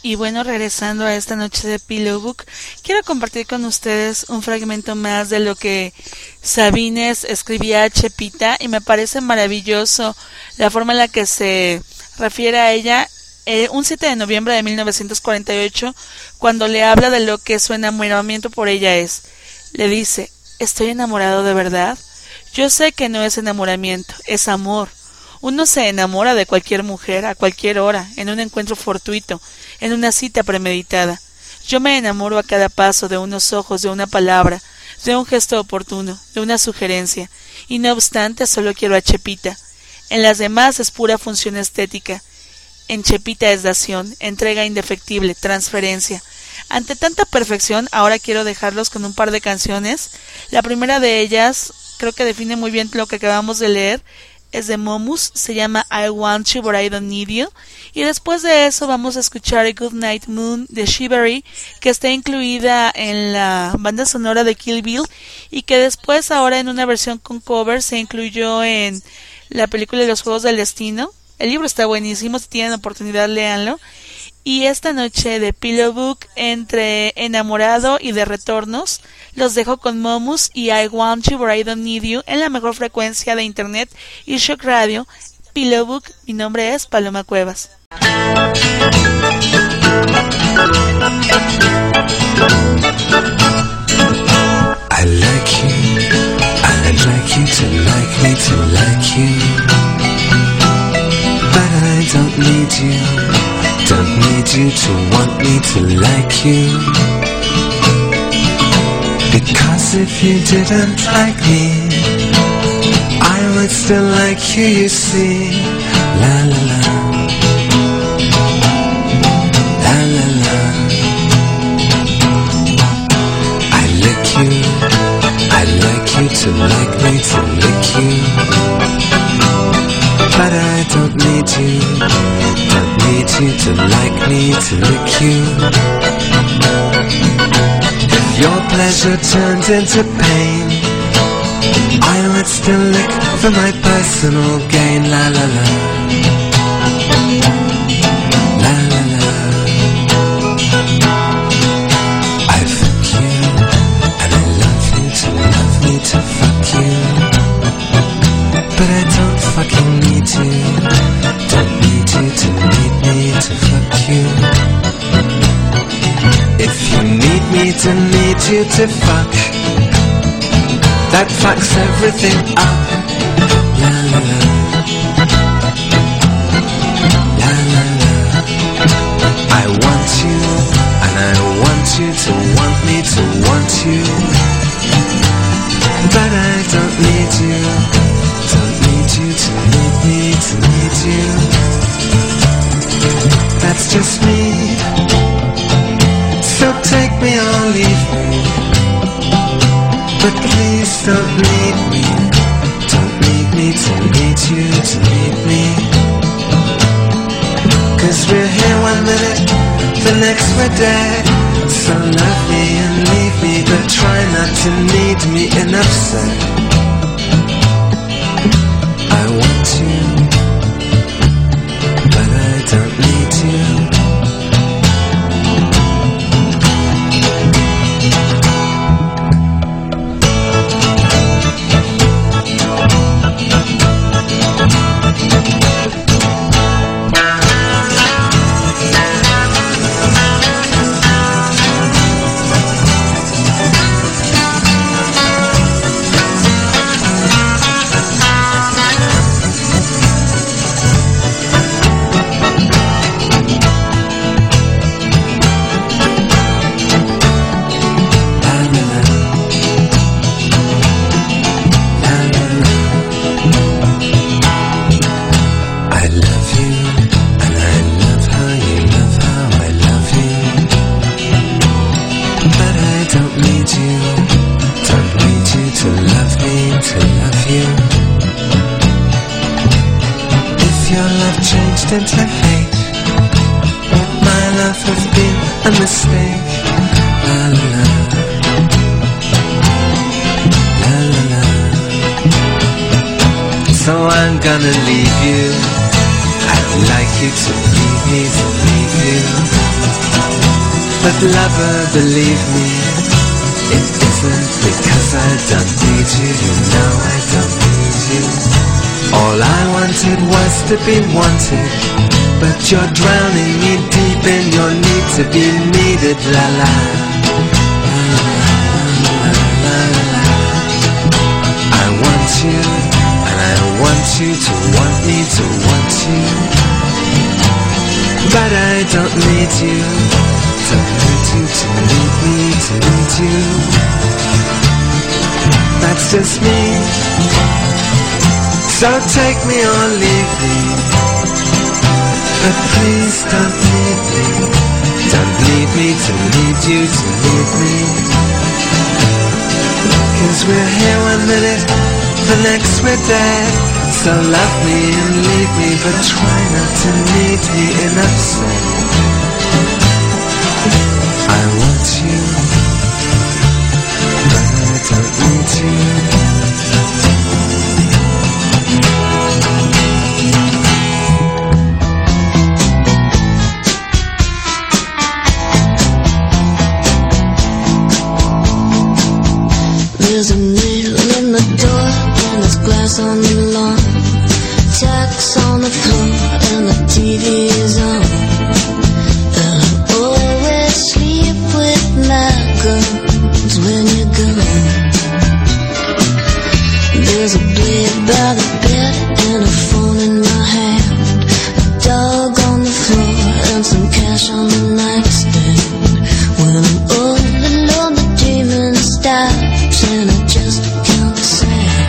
Y bueno, regresando a esta noche de Pillow Book, quiero compartir con ustedes un fragmento más de lo que Sabines escribía a Chepita, y me parece maravilloso la forma en la que se refiere a ella eh, un siete de noviembre de mil novecientos cuarenta y ocho, cuando le habla de lo que su enamoramiento por ella es. Le dice: ¿estoy enamorado de verdad? Yo sé que no es enamoramiento, es amor. Uno se enamora de cualquier mujer a cualquier hora, en un encuentro fortuito, en una cita premeditada. Yo me enamoro a cada paso, de unos ojos, de una palabra, de un gesto oportuno, de una sugerencia, y no obstante solo quiero a Chepita. En las demás es pura función estética. En Chepita es dación, entrega indefectible, transferencia. Ante tanta perfección, ahora quiero dejarlos con un par de canciones. La primera de ellas creo que define muy bien lo que acabamos de leer. Es de Momus, se llama I Want You But I Don't Need You, y después de eso vamos a escuchar a Good Night Moon de Shivery, que está incluida en la banda sonora de Kill Bill y que después ahora en una versión con cover se incluyó en la película de Los Juegos del Destino. El libro está buenísimo, si tienen oportunidad léanlo. Y esta noche de Pillow Book, entre enamorado y de retornos, los dejo con Momus y I Want You But I Don't Need You en la mejor frecuencia de internet y Shock Radio. Pillow Book, mi nombre es Paloma Cuevas. I like you, I'd like you to like me to like you, but I don't need you. Don't need you to want me to like you, because if you didn't like me, I would still like you, you see. La la la, la la la. I lick you, I like you to like me to lick you, but I don't need you. Don't need you to like me to lick you. If your pleasure turned into pain, I would still lick for my personal gain. La la la, la la la. I fuck you, and I love you to love me to fuck you, but I don't fucking need you. Don't need you to need me to fuck you. If you need me to need you to fuck, that fucks everything up. La la la, la la la. I want you, and I want you to want me to want you, but I don't need you. Don't need you to need me to need you. That's just me. So take me or leave me, but please don't need me. Don't need me to need you to need me, 'cause we're here one minute, the next we're dead. So love me and leave me, but try not to need me enough, sir. I want you, but I don't need you. Into hate, my love has been a mistake. La la la, la la la. So I'm gonna leave you. I'd like you to leave me to leave you. But lover, believe me, it isn't because I don't need you. You know I don't need you. All I wanted was to be wanted, but you're drowning me deep in your need to be needed. La la, la la la la. I want you, and I want you to want me to want you, but I don't need you. Don't need you to need me to need you. That's just me. So take me or leave me, but please don't leave me. Don't leave me to need you to need me. Cause we're here one minute, the next we're dead. So love me and leave me, but try not to need me enough, say I want you, but I don't need you. There's a nail in the door and there's glass on the lawn, tacks on the floor and the T V is on. I always sleep with my guns when you're gone. There's a blade by the bed and a phone in my hand, a dog on the floor and some cash on the nightstand. When I'm all alone the dreaming stops and I just can't stand.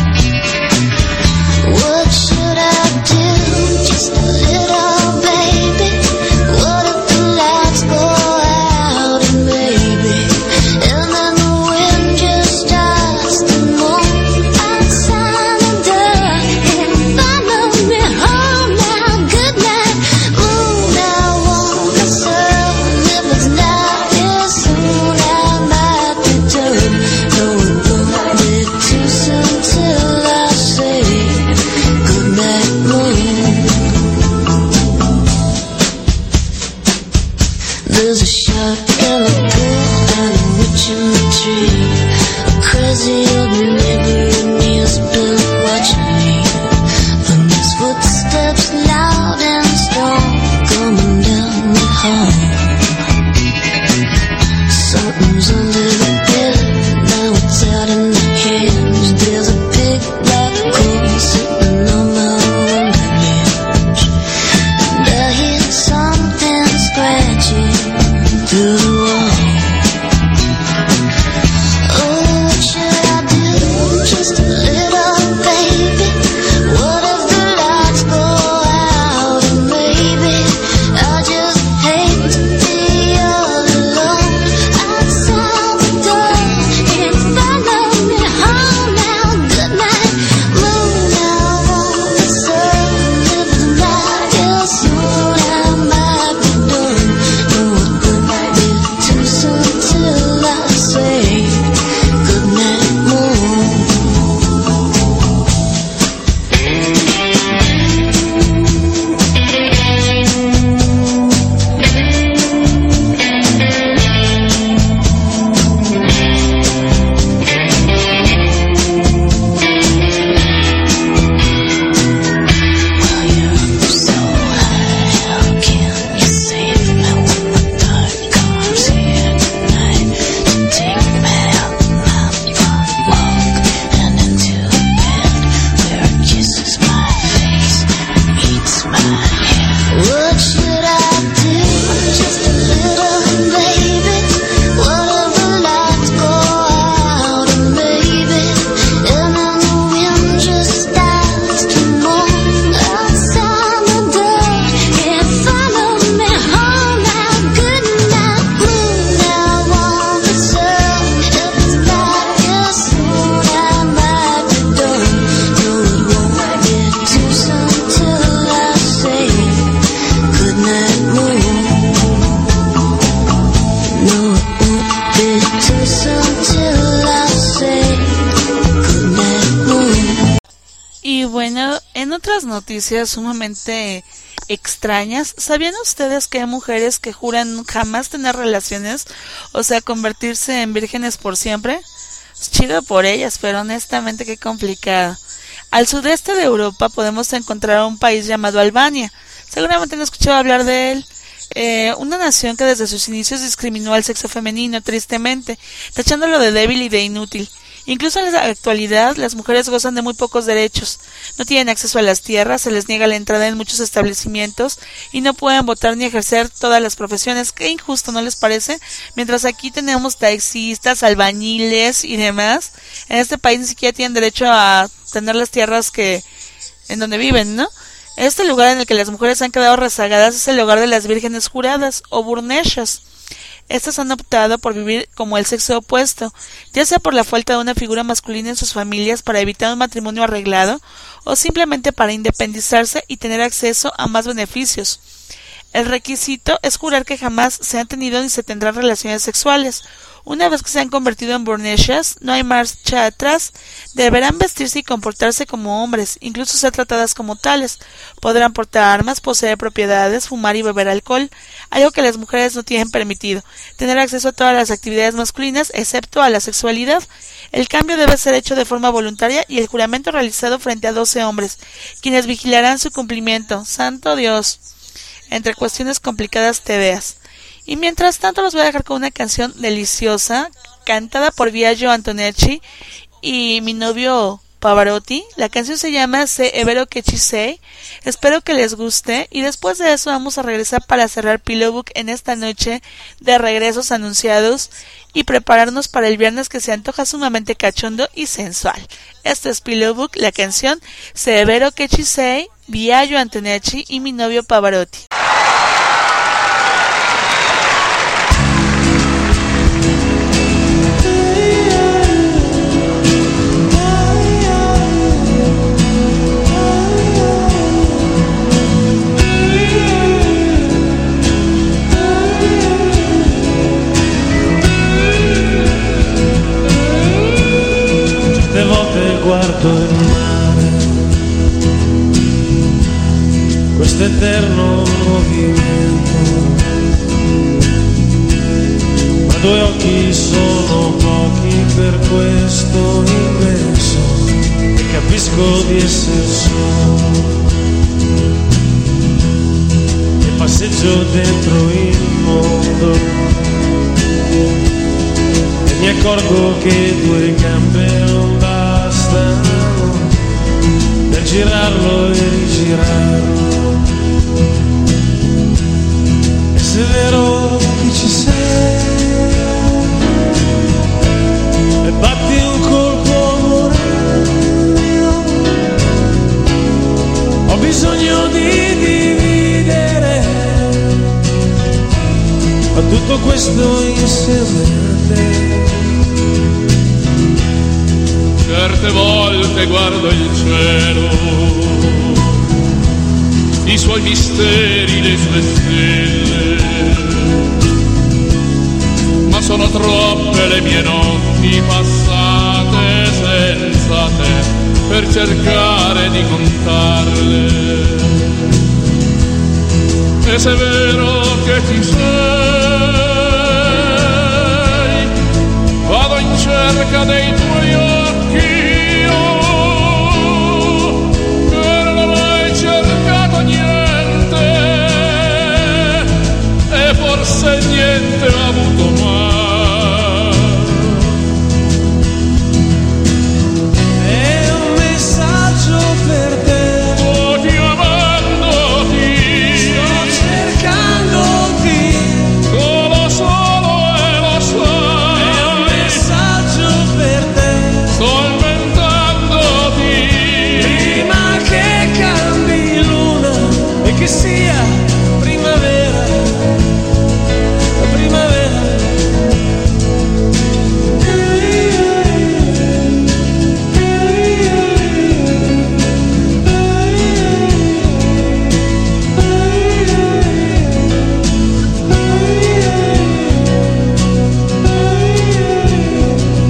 What should I do? Just a little baby. What if the lights go out and maybe, and then the wind just starts to moan outside the door and follow me home now. Good night, moon. I want the sun. If it's not here soon, I might be done. No, it won't be too soon till I say good night, moon. There's a shark in the pool and a witch in the tree. A crazy old neighbor and he's been watching me. And his footsteps loud and strong coming down the hall. Something's under the bed, now it's out in the hands. There's a big black coal sitting on my wonderland, and I hear something scratching through the wall. Oh, what should I do? Just a little baby. What if the lights go out and maybe I just hate to be all alone outside the door and follow me home now. Good night, moon. I want the sun. If it's not here soon, I might be done. No, it won't be too soon till I say good night, moon. Well, you're so high, how can you save me when the dark comes here tonight to take me out my front walk and into a bed where it kisses my face, eats my hair? What should I do? Just a little baby. What if the lights go out and maybe, and then the wind just starts to moan outside the door and follow me home now. Good night, moon. I want the sun. If it's not here soon, I might be done. No, it won't be too soon till I say good night. otras noticias sumamente extrañas, ¿sabían ustedes que hay mujeres que juran jamás tener relaciones, o sea, convertirse en vírgenes por siempre? Es chido por ellas, pero honestamente qué complicado. Al sudeste de Europa podemos encontrar un país llamado Albania. Seguramente han escuchado hablar de él. Eh, una nación que desde sus inicios discriminó al sexo femenino, tristemente, tachándolo de débil y de inútil. Incluso en la actualidad, las mujeres gozan de muy pocos derechos. No tienen acceso a las tierras, se les niega la entrada en muchos establecimientos y no pueden votar ni ejercer todas las profesiones. Qué injusto, ¿no les parece? Mientras aquí tenemos taxistas, albañiles y demás, en este país ni siquiera tienen derecho a tener las tierras que en donde viven, ¿no? Este lugar en el que las mujeres han quedado rezagadas es el hogar de las vírgenes juradas, o burneshas. Estas han optado por vivir como el sexo opuesto, ya sea por la falta de una figura masculina en sus familias para evitar un matrimonio arreglado, o simplemente para independizarse y tener acceso a más beneficios. El requisito es jurar que jamás se han tenido ni se tendrán relaciones sexuales. Una vez que se han convertido en burneshas, no hay marcha atrás. Deberán vestirse y comportarse como hombres, incluso ser tratadas como tales. Podrán portar armas, poseer propiedades, fumar y beber alcohol, algo que las mujeres no tienen permitido. Tener acceso a todas las actividades masculinas, excepto a la sexualidad. El cambio debe ser hecho de forma voluntaria y el juramento realizado frente a doce hombres, quienes vigilarán su cumplimiento. ¡Santo Dios! Entre cuestiones complicadas te veas. Y mientras tanto los voy a dejar con una canción deliciosa, cantada por Biagio Antonelli y mi novio Pavarotti. La canción se llama Se è vero che ci sei. Espero que les guste y después de eso vamos a regresar para cerrar Pillowbook en esta noche de regresos anunciados y prepararnos para el viernes que se antoja sumamente cachondo y sensual. Esto es Pillowbook, la canción Se è vero che ci sei, Biagio Antonelli y mi novio Pavarotti. Guardo il mare, questo eterno movimento, ma due occhi sono pochi per questo immenso, e capisco di essere solo, e passeggio dentro il mondo, e mi accorgo che due gambe non per girarlo e rigirarlo. E se è vero che ci sei e batti un colpo amore mio, ho bisogno di dividere, ma tutto questo insieme a te. Certe volte guardo il cielo, i suoi misteri, le sue stelle, ma sono troppe le mie notti passate senza te per cercare di contarle. E se è vero che ci sei, vado in cerca dei tuoi occhi, forse niente ho avuto mai. È un messaggio per te, sto chiamandoti, sto cercandoti, solo solo e lo sai. È un messaggio per te, sto inventandoti, prima che cambi luna e che sia primavera.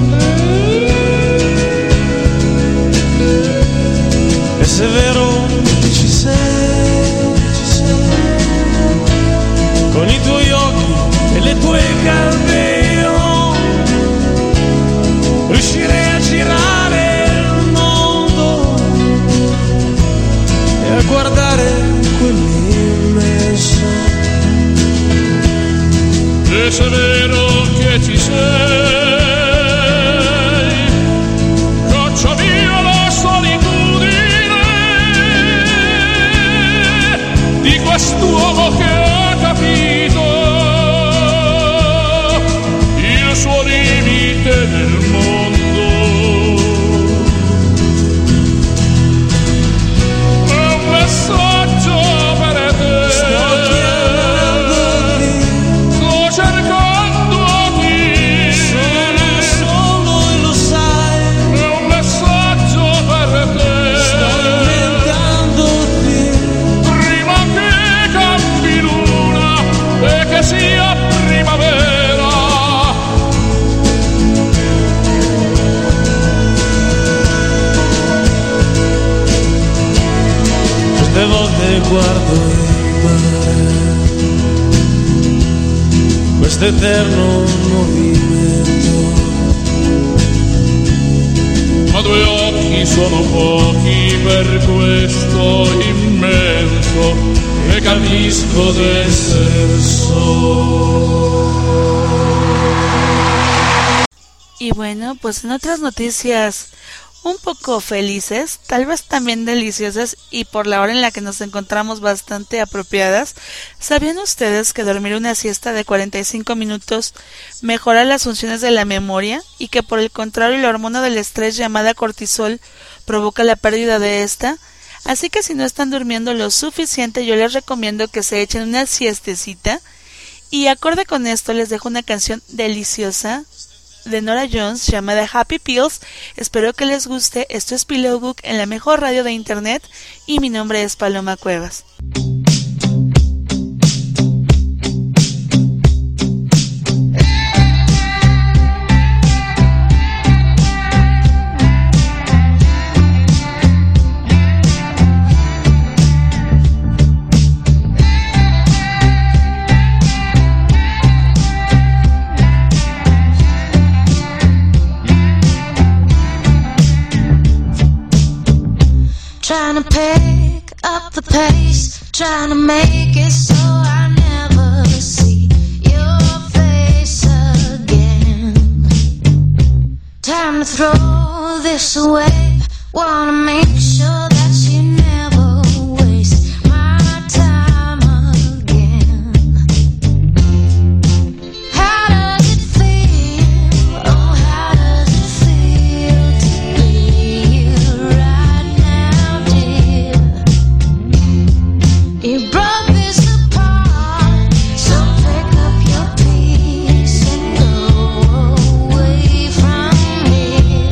E se è vero se è vero che ci sei, caccia via la solitudine di quest'uomo che ha capito il suo limite nel mondo. È un messaggio per te, sto cercando qui, sono solo e lo sai. È un messaggio per te, sto diventandoti prima che cambi luna e che sia primavera. Certe volte guardo il mare, questo eterno movimento, ma due occhi sono pochi per questo immenso e capisco d'esser solo. Y bueno, pues en otras noticias un poco felices, tal vez también deliciosas y por la hora en la que nos encontramos bastante apropiadas, ¿sabían ustedes que dormir una siesta de cuarenta y cinco minutos mejora las funciones de la memoria y que por el contrario la hormona del estrés llamada cortisol provoca la pérdida de esta? Así que si no están durmiendo lo suficiente, yo les recomiendo que se echen una siestecita y acorde con esto les dejo una canción deliciosa de Norah Jones llamada Happy Pills. Espero que les guste. Esto es Pillow Book en la mejor radio de internet y mi nombre es Paloma Cuevas. Trying to pick up the pace, trying to make it so I never see your face again. Time to throw this away, wanna make sure that you never waste my time again. How does it feel? Oh, how does it feel to be you right now, dear? You broke this apart, so pick up your piece and go away from here.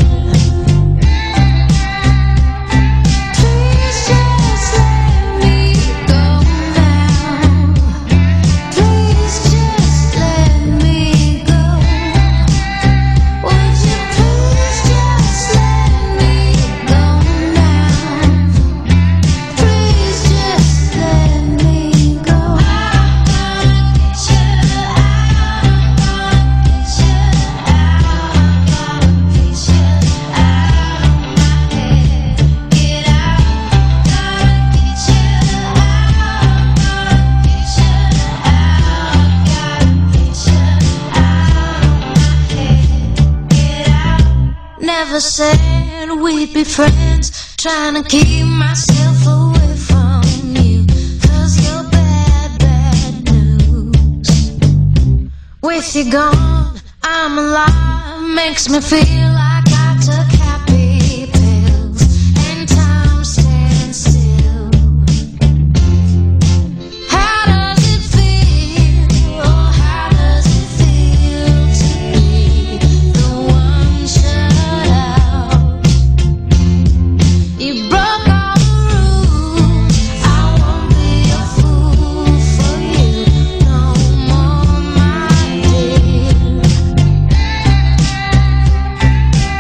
Please just let me go now. Please just let me go. Would you please just let me go now? Please just let me go. I wanna get you out. I wanna get you out. I wanna get you out of my head. Get out. Gotta get you out. Gotta get you out. Gotta get you out of my head. Get out. Never said we'd be friends. Trying to keep myself away from you, 'cause you're bad, bad news. With you gone, I'm alive. Makes me feel like I took happy pills and time stands still. How does it feel? Oh, how does it feel to be the one shut out? You broke all the rules. I won't be a fool for you no more, my dear.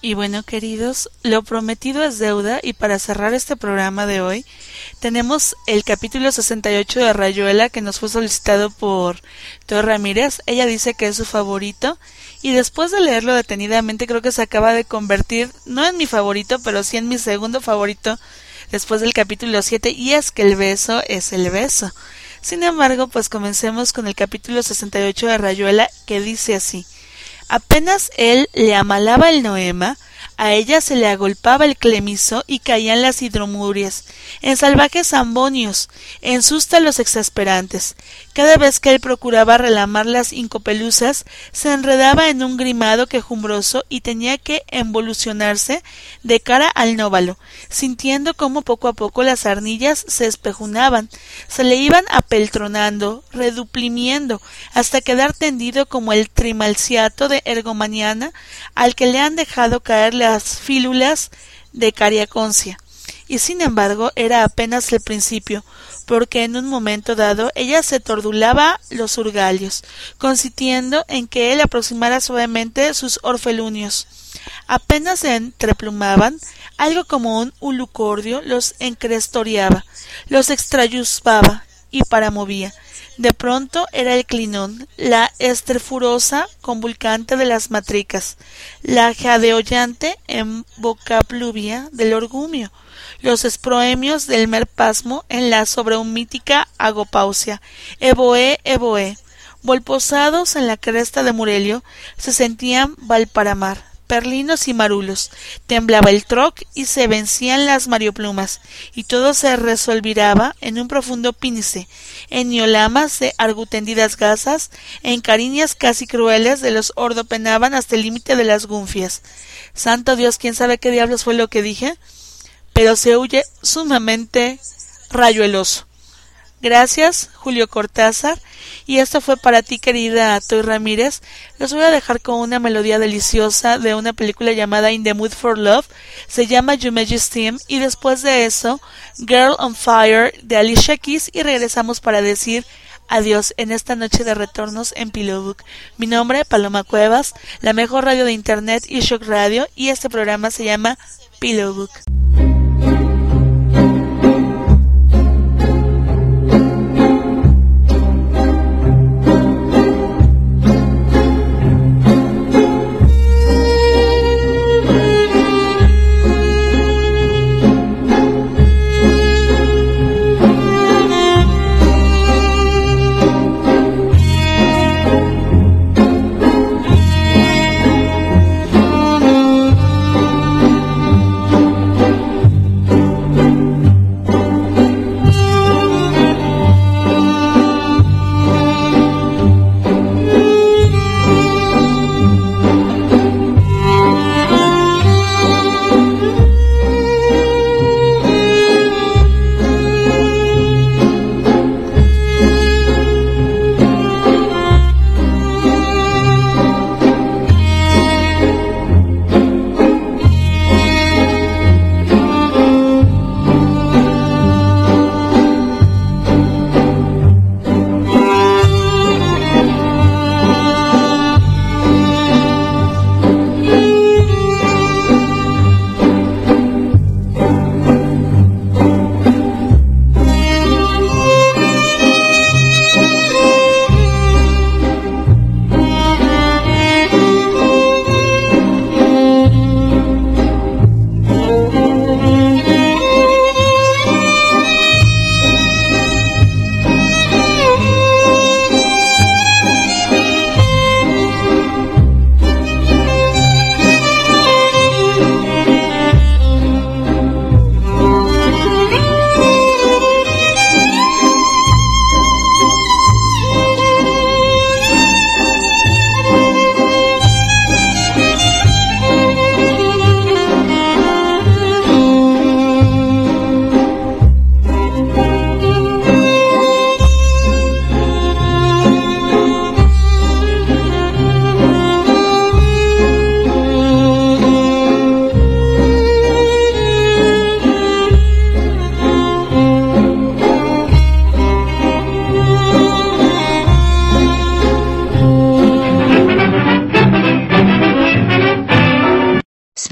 Y bueno, queridos, lo prometido es deuda, y para cerrar este programa de hoy tenemos el capítulo sesenta y ocho de Rayuela, que nos fue solicitado por Toy Ramírez. Ella dice que es su favorito, y después de leerlo detenidamente creo que se acaba de convertir no en mi favorito, pero sí en mi segundo favorito después del capítulo siete, y es que el beso es el beso. Sin embargo, pues comencemos con el capítulo sesenta y ocho de Rayuela, que dice así: apenas él le amalaba el noema, a ella se le agolpaba el clemiso y caían las hidromurias, en salvajes ambonios, en sústalos exasperantes. Cada vez que él procuraba relamar las incopelusas, se enredaba en un grimado quejumbroso y tenía que involucionarse de cara al nóvalo, sintiendo cómo poco a poco las arnillas se espejunaban, se le iban apeltronando, reduplimiendo, hasta quedar tendido como el trimalciato de Ergomaniana, al que le han dejado caer las fílulas de cariaconcia. Y sin embargo era apenas el principio, porque en un momento dado ella se tordulaba los urgalios, consintiendo en que él aproximara suavemente sus orfelunios. Apenas se entreplumaban, algo como un ulucordio los encrestoreaba, los extrayuspaba y paramovía. De pronto era el clinón, la esterfurosa convulcante de las matricas, la jadeollante embocapluvia del orgumio, los esproemios del merpasmo en la sobrehumítica agopausia. Evoé, evoé. Volposados en la cresta de Murelio se sentían Valparamar, perlinos y marulos, temblaba el troc y se vencían las marioplumas, y todo se resolviraba en un profundo pínice, en niolamas de argutendidas gasas, en cariñas casi crueles de los ordo penaban hasta el límite de las gunfias. Santo Dios, quién sabe qué diablos fue lo que dije, pero se huye sumamente rayueloso. Gracias, Julio Cortázar, y esto fue para ti, querida Toy Ramírez. Los voy a dejar con una melodía deliciosa de una película llamada In the Mood for Love, se llama You Majesty, y después de eso, Girl on Fire de Alicia Keys, y regresamos para decir adiós en esta noche de retornos en Pillowbook. Mi nombre, Paloma Cuevas, la mejor radio de internet y Shock Radio, y este programa se llama Pillowbook.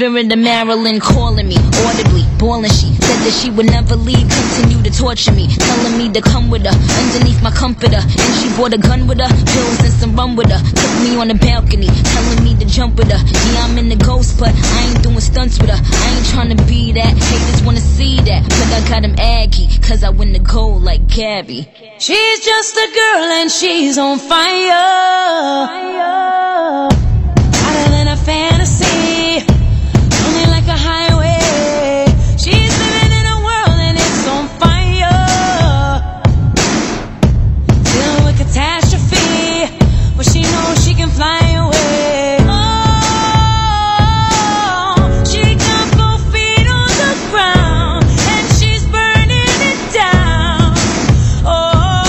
spirit of Marilyn calling me audibly, bawling. She said that she would never leave, continue to torture me, telling me to come with her underneath my comforter. And she brought a gun with her, pills and some rum with her. Took me on the balcony, telling me to jump with her. Yeah, I'm in the ghost, but I ain't doing stunts with her. I ain't trying to be that, haters wanna see that, but I got him aggy, cause I win the gold like Gabby. She's just a girl and she's on fire, fire. Hotter than a fantasy, only like a highway. She's living in a world and it's on fire, dealing with catastrophe, but she knows she can fly away. Oh, she got both feet on the ground and she's burning it down. Oh,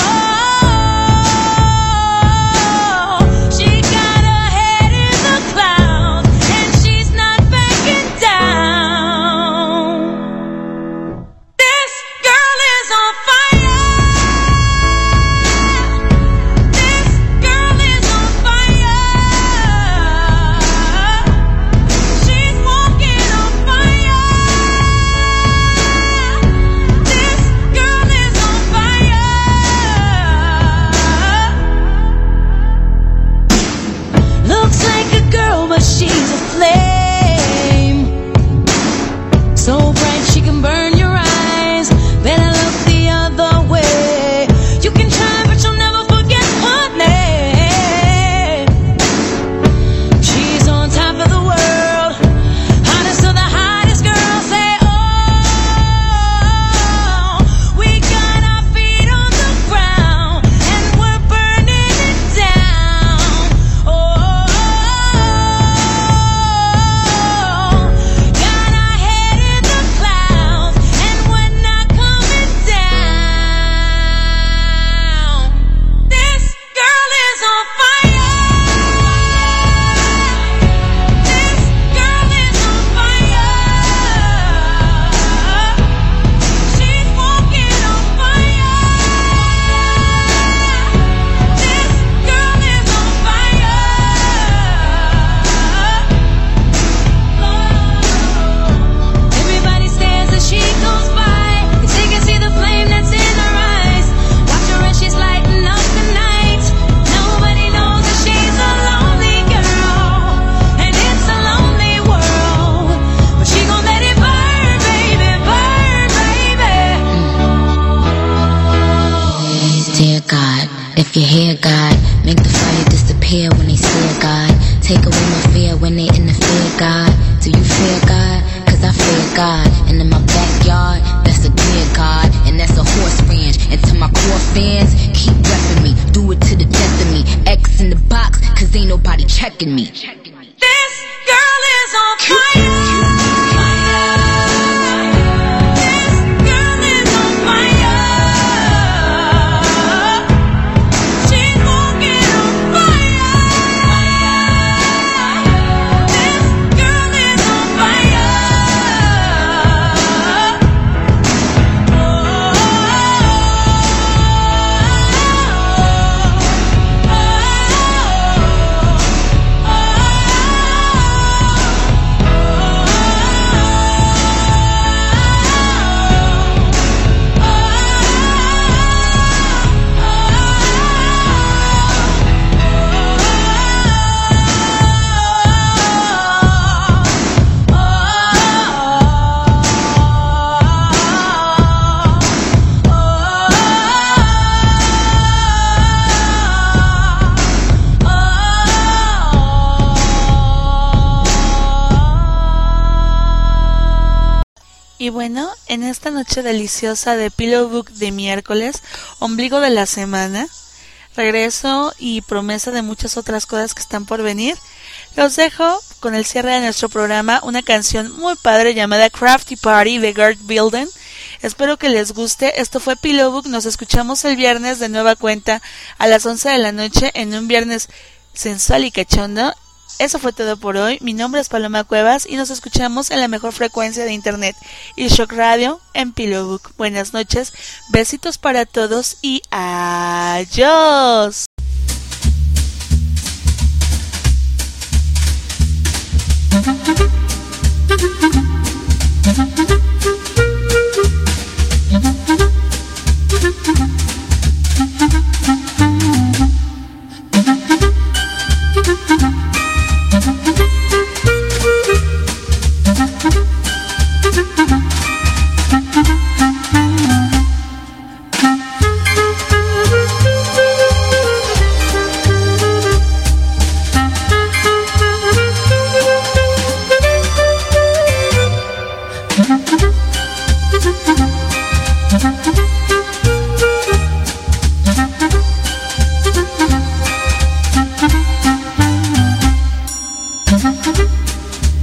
she got her head in the clouds and she's not backing down. This girl is on fire. This girl is on fire. She's walking on fire. This girl is on fire. Looks like a girl, but she's a flame. So bright she can burn your eyes. Better look the other way. You can try, but you'll never forget her name. She's on top of the world, hottest of the hottest girls. Say, oh, we got our feet on the ground and we're burning it down. Oh, got our head in the clouds and we're not coming down. This girl is on fire. This girl is on fire. She's walking on fire. This girl is on fire. Everybody stares as she goes by, 'cause they can see the flame that's in her eyes. Watch her as she's lighting up the night. Nobody knows that she's a lonely girl, and it's a lonely world. But she gon' let it burn, baby, burn, baby. Dear God, if you hear God, make the fire disappear when they stare, God. Take away my fear when they interfere, God. Do you fear God? Cause I fear God. And in my backyard, that's a dear God. And that's a horse ranch. And to my core fans, keep repping me. Do it to the death of me. X in the box, cause ain't nobody checking me. This girl is on fire. This girl is on fire. She's walking on fire. This girl is on fire. Y bueno, en esta noche deliciosa de Pillow Book de miércoles, ombligo de la semana, regreso y promesa de muchas otras cosas que están por venir, los dejo con el cierre de nuestro programa, una canción muy padre llamada Crafty Party de Gert Bilden. Espero que les guste. Esto fue Pillow Book. Nos escuchamos el viernes de nueva cuenta a las once de la noche en un viernes sensual y cachondo. Eso fue todo por hoy. Mi nombre es Paloma Cuevas y nos escuchamos en la mejor frecuencia de internet y Shock Radio en Pillow Book. Buenas noches, besitos para todos y adiós.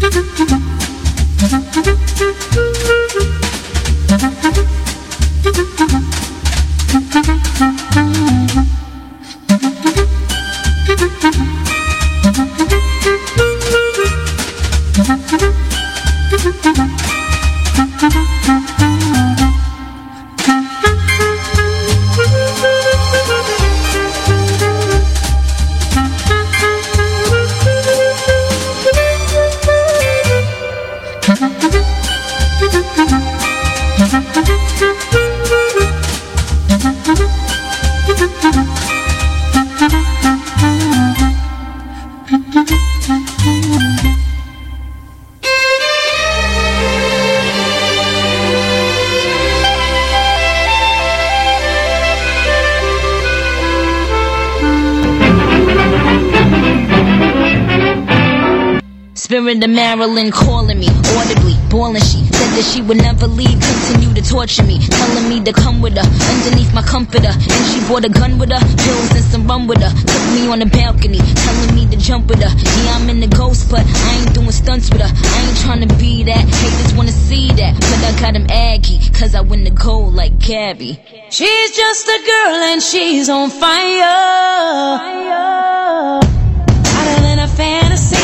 Spirit of Marilyn calling me audibly, bawling. She said that she would never leave, continue to torture me, telling me to come with her underneath my comforter. And she brought a gun with her, pills and some rum with her. Took me on the balcony, telling me to jump with her. Yeah, I'm in the ghost, but I ain't doing stunts with her. I ain't trying to be that, haters wanna see that, but I got him aggy, cause I win the gold like Gabby. She's just a girl and she's on fire, fire. Hotter than a fantasy.